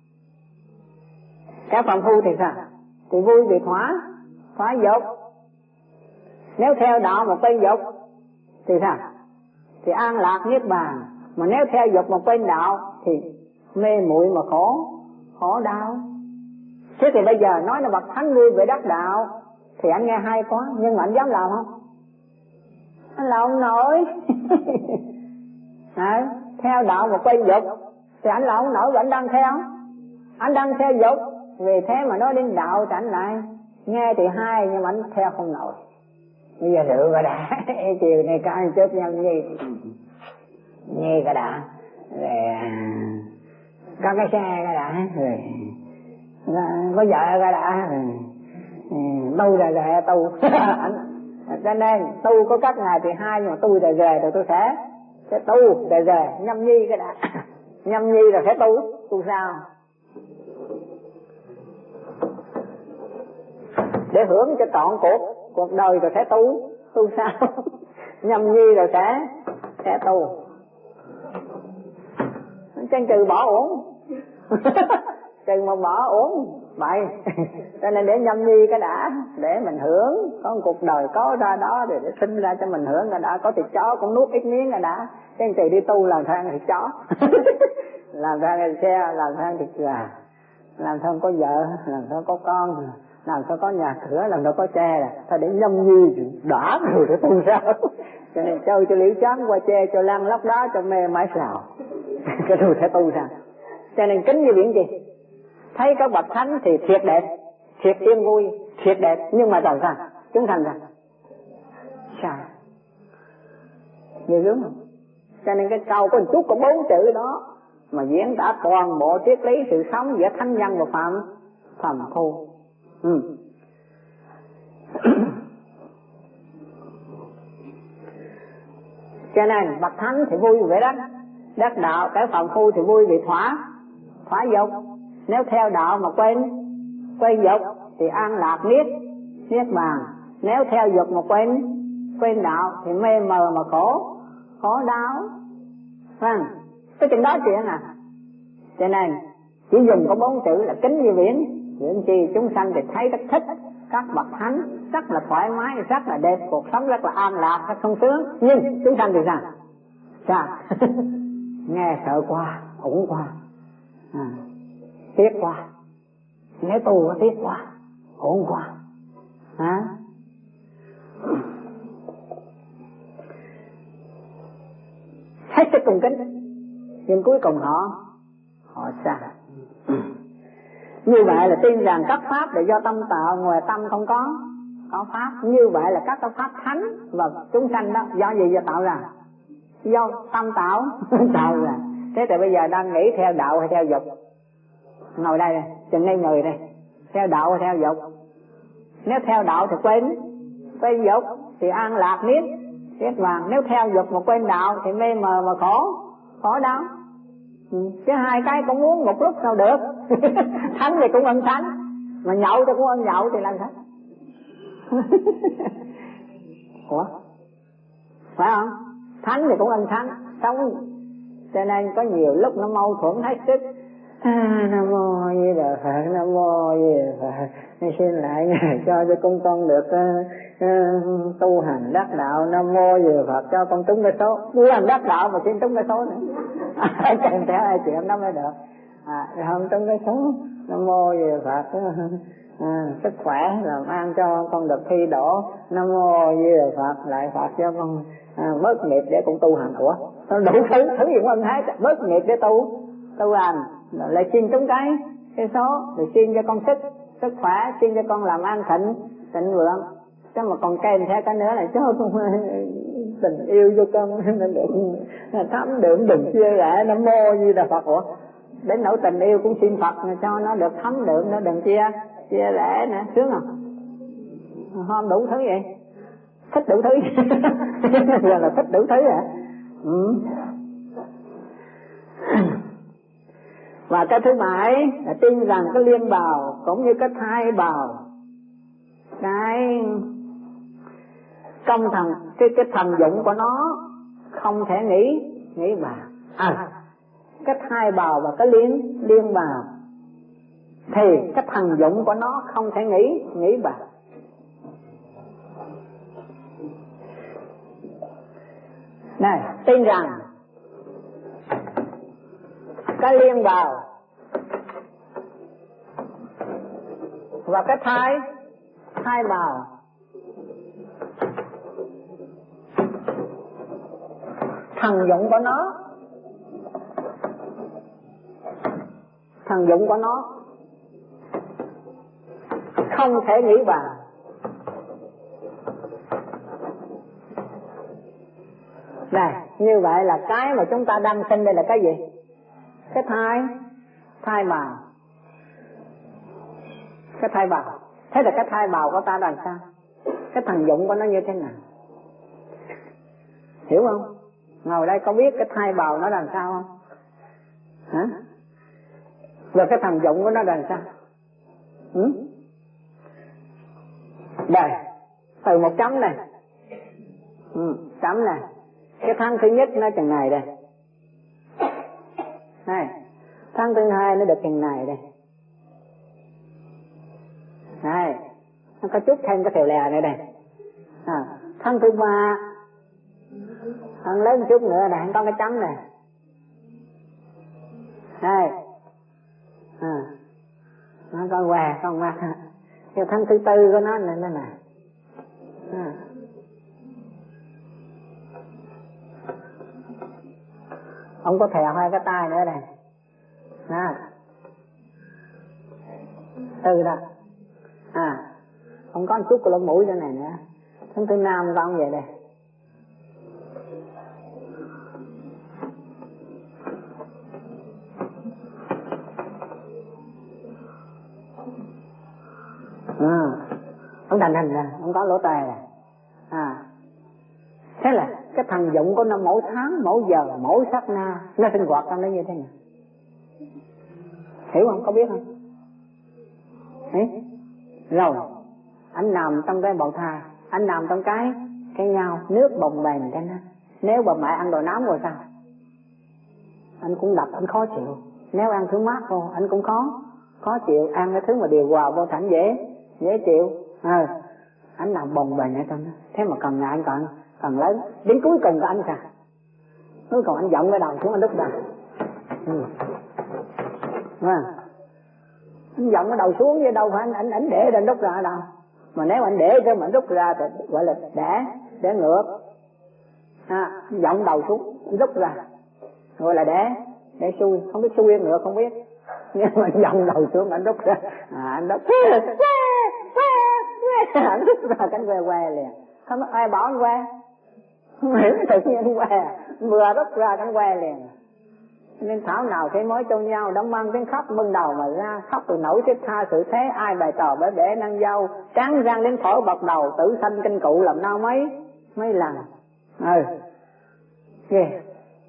Kẻ phàm phu thì sao? Thì vui vì thỏa thỏa dục. Nếu theo đạo mà quên dục thì sao? Thì an lạc niết bàn. Mà nếu theo dục mà quên đạo thì mê muội mà khổ khổ đau. Thế thì bây giờ nói là bậc thánh vui về đắc đạo thì anh nghe hay quá, nhưng mà anh dám làm không? Anh làm không nổi. À, theo đạo mà quay dục thì anh làm không nổi, và anh đang theo anh đang theo dục. Vì thế mà nói đến đạo thì anh lại nghe thì hay, nhưng mà anh theo không nổi. Bây giờ rượu rồi đã. Chiều này có ăn chút nhau nhi nhi cái đã, rồi có cái xe cái đã, rồi có vợ cái đã, tu rồi rồi tu. Cho nên tu có các ngày thì hai, nhưng mà tu rồi rồi rồi tôi sẽ sẽ tu rồi rồi nhâm nhi cái đã. Nhâm nhi rồi sẽ tu. Tu sao? Để hưởng cho trọn cuộc cuộc đời rồi sẽ tu. Tu sao? Nhâm nhi rồi sẽ sẽ tu. Chân trừ bỏ uổng. Trừ mà bỏ uổng vậy. Cho nên để nhâm nhi cái đã, để mình hưởng. Có một cuộc đời có ra đó để, để sinh ra cho mình hưởng cái đã. Có thịt chó cũng nuốt ít miếng cái đã. Chân trừ đi tu làm theo ăn thịt chó. Làm theo ăn xe, làm theo ăn thịt gà, làm sao có vợ, làm sao có con, làm sao có nhà cửa, làm sao có xe là thôi để nhâm nhi đã rồi để tu sao. Cho nên chơi cho liễu chán qua che cho lăn lóc đó cho mê mãi xào. Cái tu sẽ tu sao? Cho nên kính như biển gì? Thấy các bậc thánh thì thiệt đẹp, thiệt yên vui, thiệt đẹp, nhưng mà làm sao? Chúng thành ra sao? Nhiều lắm không? Cho nên cái câu có một chút có bốn chữ đó mà diễn tả toàn bộ triết lý sự sống giữa thánh nhân và phàm phàm phu. Ừ. Cho nên bậc thánh thì vui về đất đắc đạo, cái phàm phu thì vui vì thỏa thỏa dục. Nếu theo đạo mà quên quên dục thì an lạc niết niết bàn. Nếu theo dục mà quên quên đạo thì mê mờ mà khổ khổ đau. Vâng, cái chừng đó chuyện à. Cho nên chỉ dùng có bốn chữ là kính như biển. Chuyện chi chúng sanh thì thấy rất thích, các bậc thánh rất là thoải mái, rất là đẹp, cuộc sống rất là an lạc, rất sung sướng. Nhưng chúng sanh thì sao? Sao? Nghe sợ quá, ủng quá, à, tiếc quá, nếu tu tiếc quá, ủng quá, hả? Hết sức cung kính, nhưng cuối cùng họ họ xa. Như vậy là tin rằng các pháp là do tâm tạo, ngoài tâm không có có pháp. Như vậy là các pháp thánh và chúng sanh đó do gì do tạo ra? Do tâm tạo tạo ra. Thế thì bây giờ đang nghĩ theo đạo hay theo dục? Ngồi đây, chừng ngay người đây, theo đạo hay theo dục? Nếu theo đạo thì quên quên dục thì an lạc niết niết bàn. Nếu theo dục mà quên đạo thì mê mờ mà khổ khổ đau. Ừ. Chứ hai cái cũng muốn một lúc sao được. Thánh thì cũng ân thánh, mà nhậu thì cũng ân nhậu thì làm sao? Ủa? Phải không? Thánh thì cũng ân thánh, sống. Cho nên có nhiều lúc nó mâu thuẫn hết sức. À, Nam Mô A Di Đà Phật, Nam Mô A Di Đà Phật. Xin lại Ngài cho cho con con được uh, uh, tu hành đắc đạo. Nam Mô A Di Đà Phật, cho con trúng cái số. Tu hành đắc đạo mà xin trúng cái số nữa. Kèm theo ai chuyện đó mới được. À, không trúng cái số. Nam Mô A Di Đà Phật. À, sức khỏe làm ăn cho con được thi đỗ. Nam Mô A Di Đà Phật, lại Phật cho con à, bớt nghiệp để con tu hành. Ủa? Nó đủ thứ thứ gì cũng ân hết, bớt nghiệp để tu tu hành. Lại xin trúng cái cái số, rồi xin cho con sức sức khỏe, xin cho con làm ăn thịnh thịnh vượng. Chứ mà còn kèm theo cái nữa là cho con tình yêu cho con nên được thấm đượm đừng chia rẽ. Nam Mô A Di Đà Phật. Ủa? Đến nỗi tình yêu cũng xin Phật cho nó được thấm đượm, nó đừng chia chia rẽ nữa, sướng không? Không đủ thứ vậy, thích đủ thứ. Giờ là thích đủ thứ à? Ừ. Và cái thứ bảy là tin rằng cái liên bào cũng như cái thai bào, cái công thần cái cái thần dụng của nó không thể nghĩ nghĩ bào. À, cái thai bào và cái liên liên bào thì cái thần dụng của nó không thể nghĩ nghĩ bào. Này, tin rằng cái liên bào và cái thai thai bào thần dụng của nó thần dụng của nó không thể nghĩ bào. Này, như vậy là cái mà chúng ta đang sinh đây là cái gì? Cái thai thai bào, cái thai bào. Thế là cái thai bào của ta là sao? Cái thần dụng của nó như thế nào? Hiểu không? Ngồi đây có biết cái thai bào nó là sao không? Hả? Và cái thần dụng của nó là sao? Ừ? Đây, từ một chấm này, ừ, chấm này. Cái tháng thứ nhất nó chừng này đây. Này, tháng thứ hai nó được chừng này đây. Này, nó có chút thêm cái thèo lè này đây. À, tháng thứ ba thằng lớn chút nữa này, có cái chấm này. Đây, à, nó con què, con mắt. Cái tháng thứ tư của nó này, nó này. À. Ông có thèo hai cái tay nữa đây. Nè, từ đó. À, ông có một chút của lỗ mũi cho này nữa. Tháng thứ năm có ông vậy đây. À, ông thành hình ra, ông có lỗ tai này. À, thế là cái thần dụng của nó mỗi tháng, mỗi giờ, mỗi sát na nó sinh hoạt trong đó như thế nào? Hiểu không? Có biết không? Đấy. Rồi anh nằm trong cái bào thai, anh nằm trong cái cái nhau nước bồng bềnh cho nó. Nếu bà mẹ ăn đồ nóng rồi sao? anh cũng đập, anh khó chịu. Nếu ăn thứ mát vô anh cũng khó khó chịu. Ăn cái thứ mà điều hòa vô thảnh dễ dễ chịu. À, anh làm bồng bềnh ở trong đó. Thế mà càng ngày anh càng càng lớn, đến cuối cùng của anh sao? Cuối cùng anh giọng cái đầu xuống anh đút ra. Ừ. À, anh giọng cái đầu xuống vậy đâu phải anh anh anh để anh đút ra đâu. Mà nếu anh để cho mà rút ra thì gọi là để để ngược. À, giọng đầu xuống rút ra gọi là để để xuôi, không biết xuôi ngược không biết, nhưng mà giọng đầu xuống anh rút ra. À, anh rút anh rút ra cánh que que liền, không có ai bảo anh que, tự nhiên anh que vừa rút ra cánh que liền. Nên thảo nào thế mới cho nhau đã mang tiếng khóc bưng đầu mà ra, khóc từ nổi thiết tha sự thế, ai bày trò bể bể năng dâu, tráng răng đến phổi bật đầu, tử sanh kinh cụ làm nào mấy mấy lần. Ừ, ghê.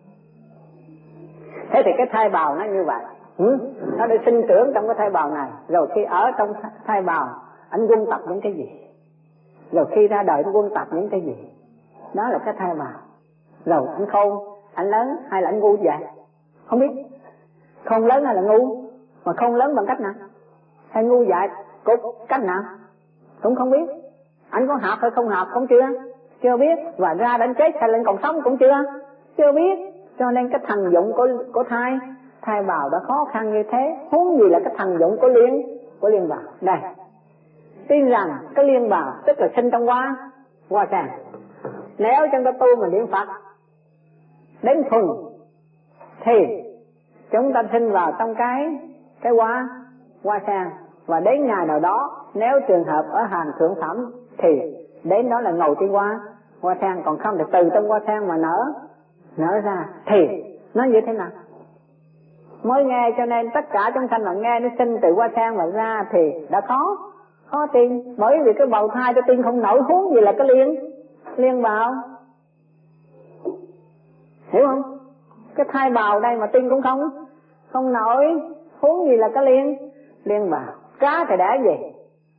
Thế thì cái thai bào nó như vậy, ừ? Nó được sinh trưởng trong cái thai bào này, rồi khi ở trong thai bào anh quân tập những cái gì, rồi khi ra đời anh quân tập những cái gì, đó là cái thai bào. Rồi anh khôn, anh lớn hay là anh ngu vậy? Không biết. Khôn lớn hay là ngu? Mà khôn lớn bằng cách nào? Hay ngu dại cục cách nào? Cũng không biết. Anh có học hay không học cũng chưa chưa biết. Và ra đến chết hay lên còn sống cũng chưa chưa biết. Cho nên cái thần dụng của của thai thai bào đã khó khăn như thế, huống gì là cái thần dụng của liên của liên bào. Đây, tin rằng cái liên bào tức là sinh trong hoa hoa sen. Nếu trong cái tu mình niệm Phật đến cùng thì chúng ta sinh vào trong cái cái hoa hoa sen, và đến ngày nào đó nếu trường hợp ở hàng thượng phẩm thì đến đó là ngồi trên hoa hoa sen, còn không thì từ trong hoa sen mà nở nở ra. Thì nó như thế nào? Mới nghe cho nên tất cả chúng sanh mà nghe nó sinh từ hoa sen mà ra thì đã khó khó tin, bởi vì cái bào thai cho tin không nổi, huống gì là cái liên liên bào, hiểu không? Cái thai bào đây mà tin cũng không không nổi, huống gì là cái liên liên bào. Cá thì đẻ gì?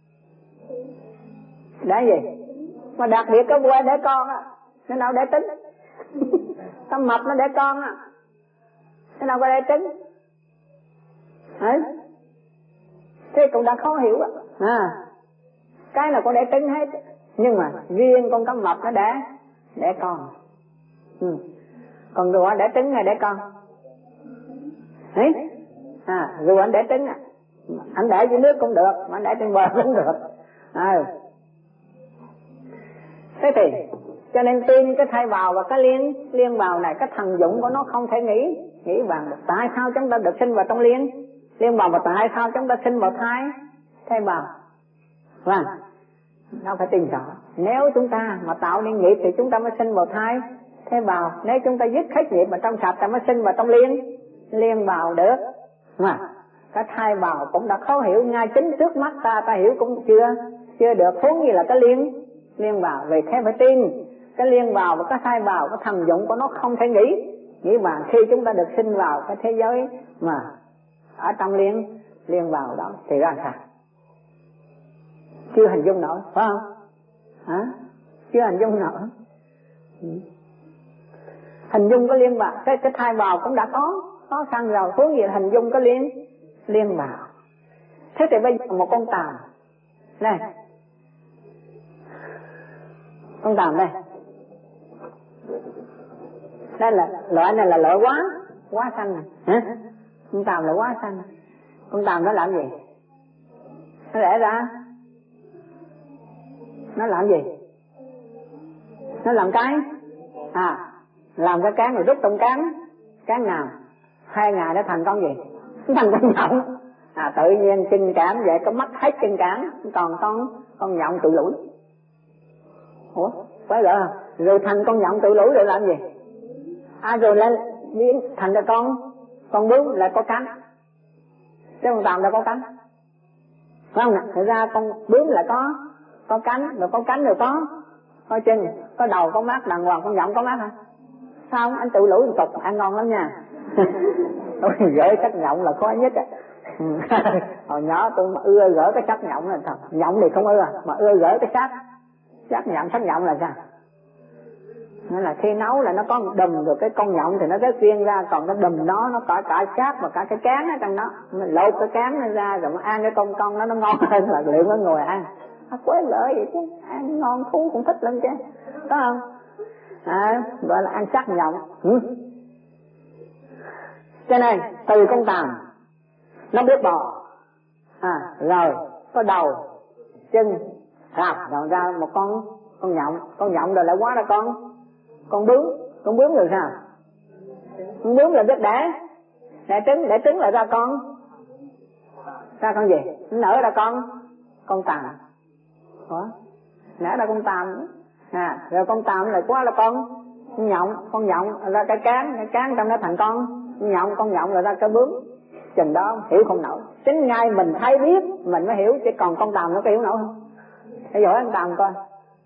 Đẻ gì? Mà đặc biệt cái bue đẻ con á, nó nào đẻ trứng? Con mập nó đẻ con á, nó nào có đẻ trứng? Hả? Thế cũng đã khó hiểu á. À, cái là con đẻ trứng hết, nhưng mà riêng con cá mập nó đẻ đẻ con. Ừ. Còn rùa đẻ trứng hay đẻ con? Đấy. À, rùa anh đẻ trứng à, anh đẻ dưới nước cũng được, mà anh đẻ trên bờ cũng được. À. Thế thì cho nên tin cái thai bào và cái liên liên bào này, cái thần dụng của nó không thể nghĩ nghĩ bằng được. Tại sao chúng ta được sinh vào trong liên liên bào, và tại sao chúng ta sinh vào thai thai bào? Vâng, nó phải tin rõ. Nếu chúng ta mà tạo nên nghiệp thì chúng ta mới sinh vào thai thai bào. Nếu chúng ta dứt hết nghiệp mà trong sạch ta mới sinh vào trong liên liên bào được. Mà cái thai bào cũng đã khó hiểu, ngay chính trước mắt ta ta hiểu cũng chưa chưa được, huống gì là cái liên liên bào. Vì thế phải tin cái liên bào và cái thai bào, cái thần dụng của nó không thể nghĩ nghĩ bằng khi chúng ta được sinh vào cái thế giới mà ở trong liên liên bào đó thì ra sao? Chưa hình dung nổi, phải không? Hả? Chưa hình dung nổi. Hình dung cái liên bào, cái cái thai bào cũng đã có khó khăn rồi, huống gì hình dung cái liên liên bào. Thế thì bây giờ một con tàu này, con tàu đây, đây là loại này là loại quá quá xanh này, hả? Con tàu là quá xanh. Con tàu nó làm gì? Nó đẻ ra, nó làm gì? Nó làm cái à, làm cái cán rồi rút trong cán cán nào, hai ngày nó thành con gì? Nó thành con nhộng. À, tự nhiên chân cản vậy có mất hết chân cản, còn con con nhộng tự lủi. Ủa phải rồi, rồi thành con nhộng tự lủi rồi làm gì? À, rồi lên biến thành ra con con bướm là có cánh, chứ con tàu đâu có cánh, phải không nè? Thật ra con bướm là có có cánh, rồi có cánh rồi có có chân, có đầu có mắt đàng hoàng. Con nhộng có mắt hả? Sao anh tự lủi một cục ăn ngon lắm nha. Tôi gửi sắc nhộng là khó nhất á. Hồi nhỏ tôi mà ưa gỡ cái sắc nhộng là sao? Nhộng thì không ưa, mà ưa gỡ cái sắc sắc nhộng sắc nhộng là sao? Nó là khi nấu là nó có một đùm, rồi cái con nhộng thì nó rớt riêng ra, còn cái đùm đó nó cả cả xác và cả cái cán ở trong đó. Mình lột cái cán nó ra rồi mà ăn cái con con đó nó ngon hơn là liệu nó ngồi ăn. À, quế lợi vậy chứ, ăn ngon thú cũng thích lắm chứ, có không? À, gọi là ăn xác nhộng. Ừ. Cho nên từ con tằm nó biết bò, à, rồi có đầu, chân, rạp, rồi ra một con con nhộng, con nhộng rồi lại hóa ra con con bướm, con bướm rồi sao? Con bướm là biết đẻ, đẻ trứng, đẻ trứng lại ra con, ra con gì? Nó nở ra con con tằm, ủa, nở ra con tằm, à, rồi con tằm lại quá là con nhộng, con nhộng ra cái cán, cái cán trong nó thành con nhộng, con nhộng rồi ra cái bướm. Chừng đó hiểu không nổi, chính ngay mình thấy biết mình mới hiểu, chứ còn con tằm nó có hiểu nổi không? Bây giờ hỏi con tằm coi.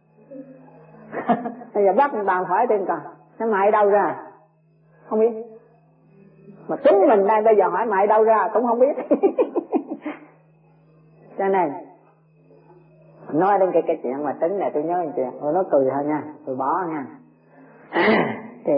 Bây giờ bắt con tằm hỏi tên coi, nó mày đâu ra? Không biết. Mà chính mình đây bây giờ hỏi mày đâu ra cũng không biết. Cho nên nói đến cái cái chuyện mà tính này tôi nhớ một chuyện, rồi nó cười thôi nha, tôi bỏ nha. Thì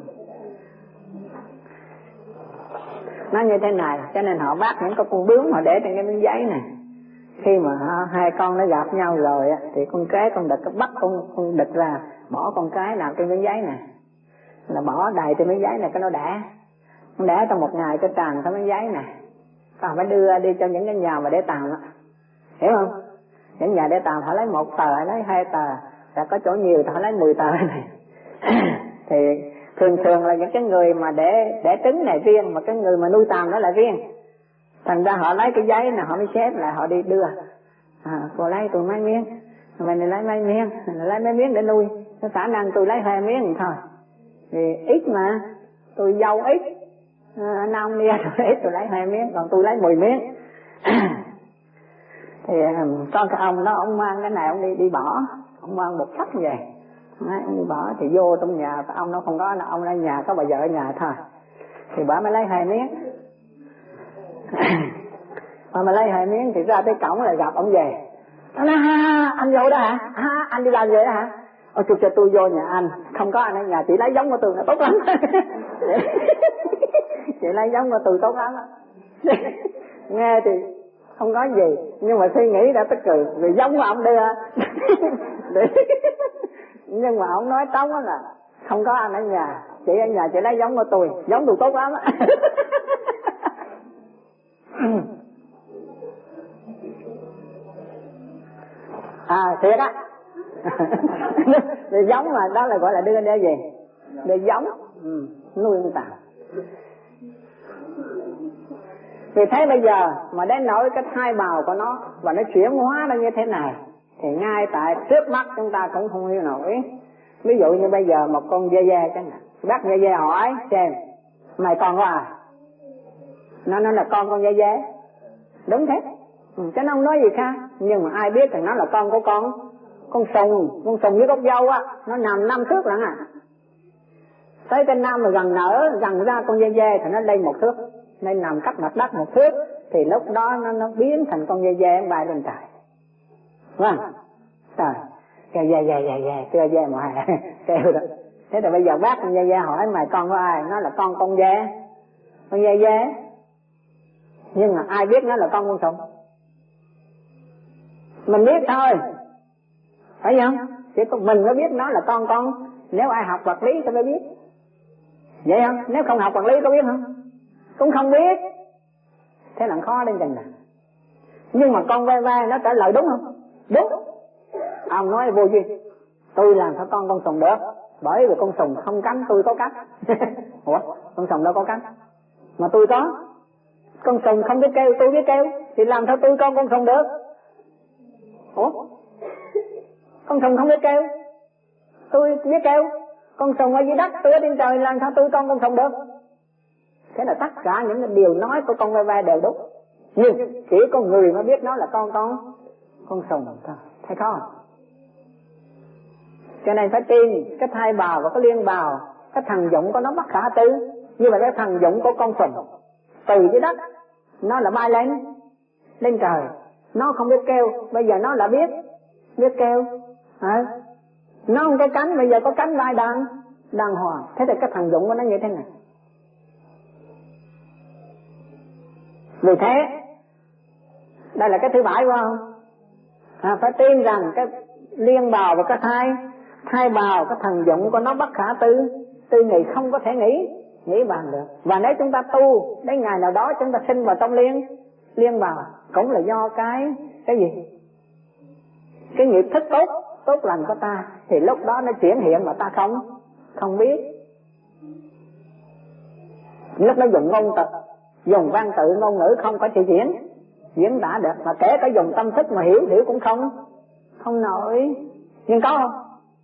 nó như thế này, cho nên họ bắt những con bướm họ để trên cái miếng giấy này. Khi mà hai con nó gặp nhau rồi thì con cái con đực bắt con con đực ra, bỏ con cái làm trên miếng giấy này, là bỏ đầy trên miếng giấy này cái nó đẻ, nó đẻ trong một ngày cái tràn trong miếng giấy này, còn phải đưa đi cho những cái nhà mà để tàn đó, hiểu không? Những nhà để tàn họ lấy một tờ, lấy hai tờ, và có chỗ nhiều thì họ lấy mười tờ này. Thì thường thường là những cái người mà để để trứng này riêng, mà cái người mà nuôi tằm đó là riêng. Thành ra họ lấy cái giấy này họ mới xếp lại, họ đi đưa. À, cô lấy tôi mấy miếng, mình lấy mấy miếng, mình lấy mấy miếng để nuôi. Cái khả năng tôi lấy hai miếng thôi, vì ít mà, tôi dâu ít, à, anh ông đi tôi ít, tôi lấy hai miếng, còn tôi lấy mười miếng. Thì con cái ông đó, ông mang cái này ông đi đi bỏ, ông mang một sách về. Đấy, ông đi bỏ thì vô trong nhà, ông nó không có, ông ở nhà có bà vợ ở nhà thôi, thì bà mới lấy hai miếng. Mà mà lấy hai miếng thì ra tới cổng lại gặp ông về. Nó nói ha, anh vô đó hả? Ha, anh đi làm về đó hả? Ôi chụp cho tôi vô nhà anh, không có anh ở nhà, chị lấy giống của tôi là tốt lắm. Chị lấy giống của tôi tốt lắm. Nghe thì không có gì, nhưng mà suy nghĩ đã tức cười, vì giống của ông đưa. Nhưng mà ông nói tống đó là không có anh ở nhà, chị ở nhà chị lấy giống của tôi, giống tôi tốt lắm. À thiệt á. Để giống mà đó là gọi là đưa để gì? Để giống, ừ, nuôi con tằm. Vì thế bây giờ mà đến nỗi cái thai bào của nó và nó chuyển hóa ra như thế này, thì ngay tại trước mắt chúng ta cũng không hiểu nổi. Ví dụ như bây giờ một con dê dê chẳng hạn, bác dê dê hỏi xem mày con có ai? Nó nói là con con dê dê. Đúng thế, ừ, chứ nó không nói gì khác. Nhưng mà ai biết thì nó là con của con con sùng, con sùng với gốc dâu á, nó nằm năm thước lận à. Tới cái năm mà gần nở, gần ra con dê dê thì nó lên một thước, nên nằm cách mặt đất một thước, thì lúc đó nó nó biến thành con dê dê bay lên trời. Vâng, trời, kêu dê dê dê dê, kêu dê mà kêu đó. Thế thì bây giờ bác con dê dê hỏi mày con của ai? Nó là con con dê, con dê dê. Nhưng mà ai biết nó là con con sùng? Mình biết thôi, phải không? Chỉ có mình mới biết nó là con con. Nếu ai học vật lý thì mới biết, vậy không? Nếu không học vật lý có biết không? Cũng không biết. Thế là khó đến chừng nào. Nhưng mà con ve ve nó trả lời đúng không? Đúng. Ông nói vô duyên, tôi làm sao con con sùng được? Bởi vì con sùng không cánh, tôi có cánh. Ủa, con sùng đâu có cánh? Mà tôi có. Con sùng không biết kêu, tôi biết kêu, thì làm sao tôi con con sùng được? Ủa, con sùng không biết kêu, tôi biết kêu. Con sùng ở dưới đất, tôi ở trên trời, làm sao tôi con con sùng được? Thế là tất cả những cái điều nói của con ve ve đều đúng, nhưng chỉ có người mới biết nó là con con con sùng thôi, thấy không? Cho nên phải tin cái thai bào và cái liên bào, cái thần dụng của nó bất khả tư. Như vậy cái thần dụng của con sùng từ dưới đất nó là bay lên lên trời, nó không biết kêu, bây giờ nó đã biết biết kêu à. Nó không có cánh, bây giờ có cánh vai đàng đàng hoàng. Thế thì cái thằng dụng của nó như thế này. Vì thế đây là cái thứ bảy phải không? À, phải tin rằng cái liên bào và cái thai thai bào, cái thần dụng của nó bất khả tư tư nghị, không có thể nghĩ nghĩ bàn được. Và nếu chúng ta tu đến ngày nào đó chúng ta sinh vào trong liên liên bào, cũng là do cái cái gì, cái nghiệp thức tốt tốt lành của ta, thì lúc đó nó chuyển hiện mà ta không không biết. Lúc nó dùng ngôn từ, dùng văn tự ngôn ngữ không có thể diễn diễn tả được, mà kể cả dùng tâm thức mà hiểu hiểu cũng không không nổi. Nhưng có không?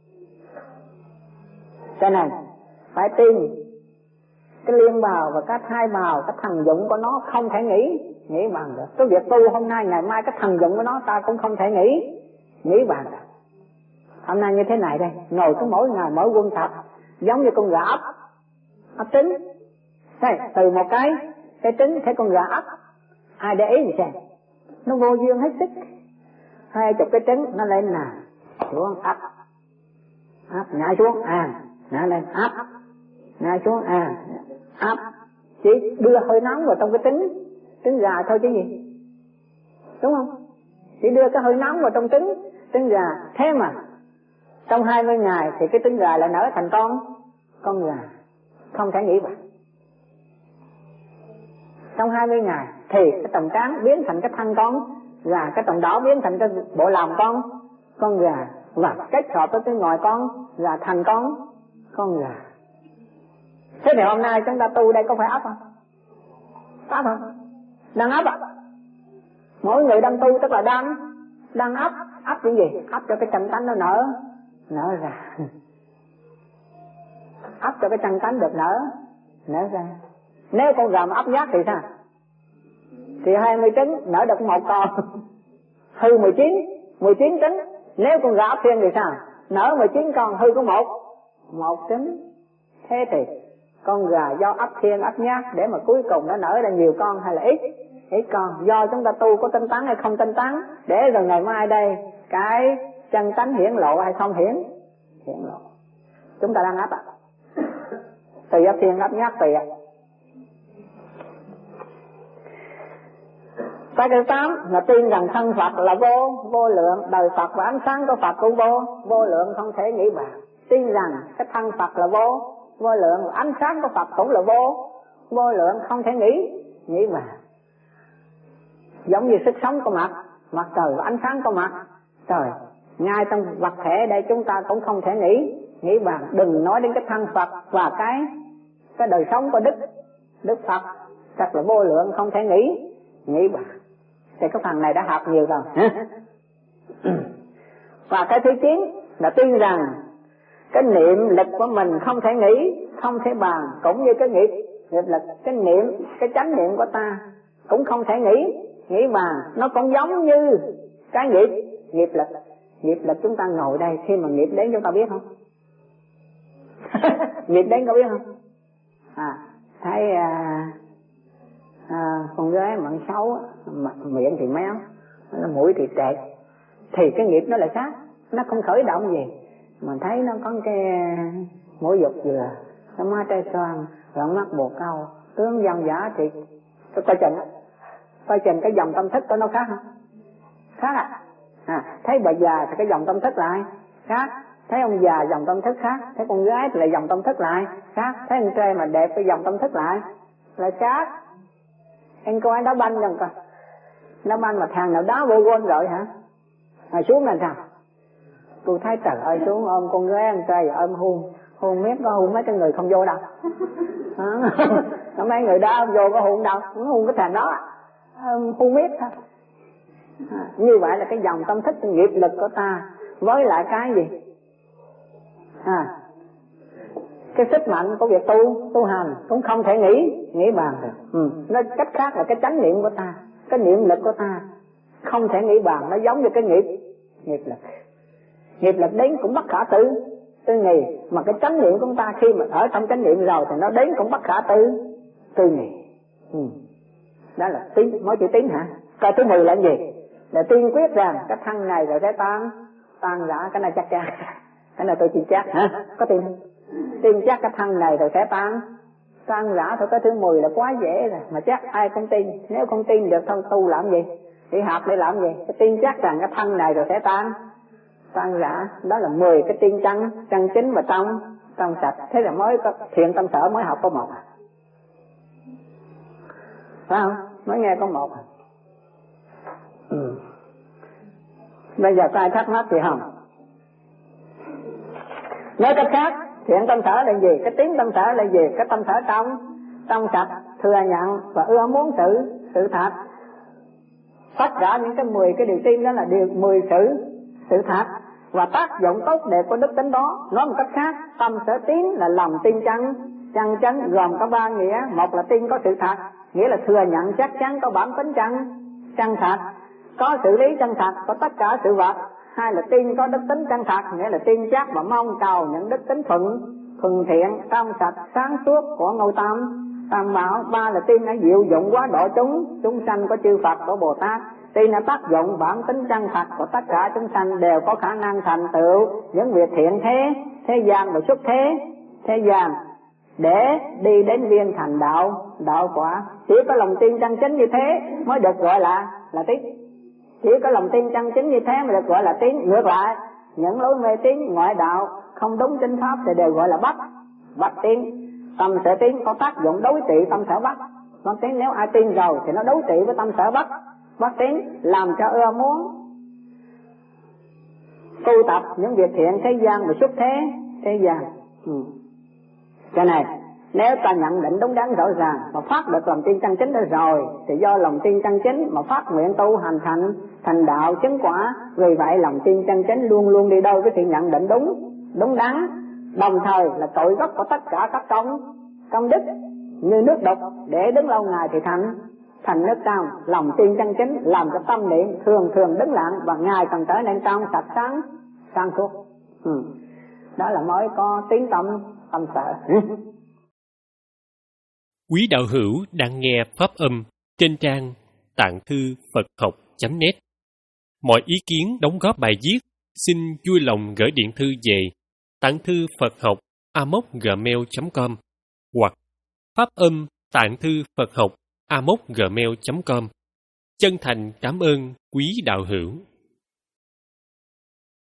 Cho nên phải tin cái liên bào và cái thai bào, cái thần dụng của nó không thể nghĩ nghĩ bằng được. Cái việc tu hôm nay ngày mai cái thần dụng của nó ta cũng không thể nghĩ nghĩ bằng được. Hôm nay như thế này đây, ngồi cứ mỗi ngày mỗi quân tập, giống như con gà ấp ấp trứng. Đây, từ một cái cái trứng thấy con gà ấp, ai để ý thì xem, nó vô duyên hết sức. Hai chục cái trứng nó lên nè, xuống ấp, ấp ngã xuống, à ngã lên ấp, ngã xuống, à ấp, chỉ đưa hơi nóng vào trong cái trứng trứng gà thôi chứ gì, đúng không? Chỉ đưa cái hơi nóng vào trong trứng trứng gà. Thế mà trong hai mươi ngày thì cái trứng gà lại nở thành con con gà, không thể nghĩ vậy. Trong hai mươi ngày thì cái tầng trán biến thành cái thân con gà, cái tầng đỏ biến thành cái bộ lòng con con gà, và kết hợp với cái ngòi con gà thành con con gà. Thế thì hôm nay chúng ta tu đây có phải ấp không? Ấp không? Đang ấp ạ. À? Mỗi người đang tu tức là đang đang ấp. Ấp những gì? Ấp cho cái chân tánh nó nở nở ra. Ấp cho cái chân tánh được nở nở ra. Nếu con gà mà ấp nhát thì sao? Thì hai mươi trứng nở được một con, hư mười chín mười chín trứng. Nếu con gà ấp thiên thì sao? Nở mười chín con, hư có một một trứng. Thế thì con gà do ấp thiên ấp nhát để mà cuối cùng nó nở ra nhiều con hay là ít ít con, do chúng ta tu có tinh tấn hay không tinh tấn, để rồi ngày mai đây cái chân tánh hiển lộ hay không hiển hiển lộ. Chúng ta đang ấp ạ. À? Tùy ấp thiên ấp nhát tùy ạ. À. Cái thứ tám là tin rằng thân Phật là vô vô lượng, đời Phật và ánh sáng của Phật cũng vô vô lượng, không thể nghĩ bàn. Tin rằng cái thân Phật là vô vô lượng, ánh sáng của Phật cũng là vô vô lượng, không thể nghĩ nghĩ bàn. Giống như sức sống của mặt mặt trời và ánh sáng của mặt trời, ngay trong vật thể đây chúng ta cũng không thể nghĩ nghĩ bàn. Đừng nói đến cái thân Phật và cái cái đời sống của Đức Đức Phật thật là vô lượng, không thể nghĩ nghĩ bàn. Thì cái phần này đã học nhiều rồi. Và cái thứ chín là tin rằng cái niệm lực của mình không thể nghĩ, không thể bàn, cũng như cái nghiệp nghiệp lực, cái niệm, cái chánh niệm của ta cũng không thể nghĩ nghĩ bàn. Nó cũng giống như cái nghiệp nghiệp lực. Nghiệp lực chúng ta ngồi đây, khi mà nghiệp đến chúng ta biết không? Nghiệp đến có biết không? À, thấy à, à, con gái mặn xấu, miệng thì méo, mũi thì trệt, thì cái nghiệp nó là khác, nó không khởi động gì. Mình thấy nó có cái mũi dục dừa, cái má trái xoan, rộng mắt bồ câu, tướng dân giả thì tôi coi chừng, coi chừng cái dòng tâm thức của nó khác không? Khác à? À, thấy bà già thì cái dòng tâm thức lại khác, thấy ông già dòng tâm thức khác, thấy con gái thì lại dòng tâm thức lại khác, thấy anh trai mà đẹp cái dòng tâm thức lại lại khác. Anh coi anh đá banh rồi coi, đá banh mà thằng nào đá vô gôn rồi hả? Rồi xuống là sao? Tôi thấy trời ơi, xuống ôm con gái anh trai và ôm hôn hôn miết, có hôn mấy cái người không vô đâu. Có mấy người đó vô có hôn đâu, cũng hôn cái thằng đó, hôn miết thôi. À, như vậy là cái dòng tâm thức nghiệp lực của ta với lại cái gì? À, cái sức mạnh của việc tu tu hành cũng không thể nghĩ nghĩ bàn được. Ừ. Nó cách khác là cái chánh niệm của ta, cái niệm lực của ta không thể nghĩ bàn. Nó giống như cái nghiệp nghiệp lực. Nghiệp lực đến cũng bất khả tư tư nghì, mà cái chánh niệm của chúng ta khi mà ở trong chánh niệm rồi thì nó đến cũng bất khả tư tư nghì. Ừ. Đó là tín, nói chữ tín hả? Câu thứ mười là gì? Là tiên quyết rằng cái thân này rồi sẽ tan tan rã, cái này chắc chắn. Cái này tôi tin chắc. Hả? Có tin? Tin chắc cái thân này rồi sẽ tan. Tan rã thôi, cái thứ mười là quá dễ rồi. Mà chắc ai cũng tin. Nếu không tin được thôi tu làm gì? Đi học để làm gì? Cái tin chắc rằng cái thân này rồi sẽ tan. Tan rã. Đó là mười cái tin chân. Chân chính và trong. Trong sạch. Thế là mới có thiện tâm sở mới học có một. Phải không? Mới nghe có một. Ừ. Bây giờ có ai thắc mắc gì không? Nói cách khác, thiện tâm sở là gì? Cái tiếng tâm sở là gì? Cái tâm sở trong, trong sạch, thừa nhận và ưa muốn sự, sự thật. Tất cả những cái mười cái điều tin đó là điều mười sự, sự thật và tác dụng tốt đẹp của đức tính đó. Nói một cách khác, tâm sở tín là lòng tin chân, chân chánh gồm có ba nghĩa. Một là tin có sự thật, nghĩa là thừa nhận chắc chắn có bản tính chân, chân thật, có xử lý chân thật của tất cả sự vật. Hai là tin có đức tính chân thật, nghĩa là tin chắc và mong cầu những đức tính thuận, thuần thiện, trong sạch, sáng suốt của ngôi tam, tam bảo. Ba là tin ở diệu dụng quá độ chúng, chúng sanh của chư Phật, của Bồ Tát. Tin ở tác dụng bản tính chân thật của tất cả chúng sanh đều có khả năng thành tựu những việc thiện thế, thế gian và xuất thế, thế gian để đi đến viên thành đạo, đạo quả. Chỉ có lòng tin chân chính như thế mới được gọi là là tín. Chỉ có lòng tin chân chính như thế mới được gọi là tín. Ngược lại, những lối mê tín ngoại đạo không đúng chính pháp thì đều gọi là bắt, bắt tín. Tâm sở tín có tác dụng đối trị tâm sở bắt. Bắt tín nếu ai tin rồi thì nó đối trị với tâm sở bắt, bắt tín làm cho ưa muốn tu tập những việc thiện thế gian và xuất thế, thế gian. Ừ. Cái này nếu ta nhận định đúng đắn rõ ràng mà phát được lòng tin chân chính đó rồi thì do lòng tin chân chính mà phát nguyện tu hành thành thành đạo chứng quả. Vì vậy lòng tin chân chính luôn luôn đi đôi với sự nhận định đúng đúng đắn, đồng thời là tội gốc của tất cả các công công đức như nước đục để đứng lâu ngày thì thành thành nước trong. Lòng tin chân chính làm cho tâm niệm thường thường đứng lặng và ngày càng trở nên trong sạch sáng sáng suốt. Ừ. Đó là mới có tín tâm tâm sở. Quý đạo hữu đang nghe pháp âm trên trang tạng thư Phật học chấm net. Mọi ý kiến đóng góp bài viết xin vui lòng gửi điện thư về tạng thư Phật học a mốc gmail chấm com hoặc pháp âm tạng thư Phật học a mốc gmail chấm com. Chân thành cảm ơn quý đạo hữu.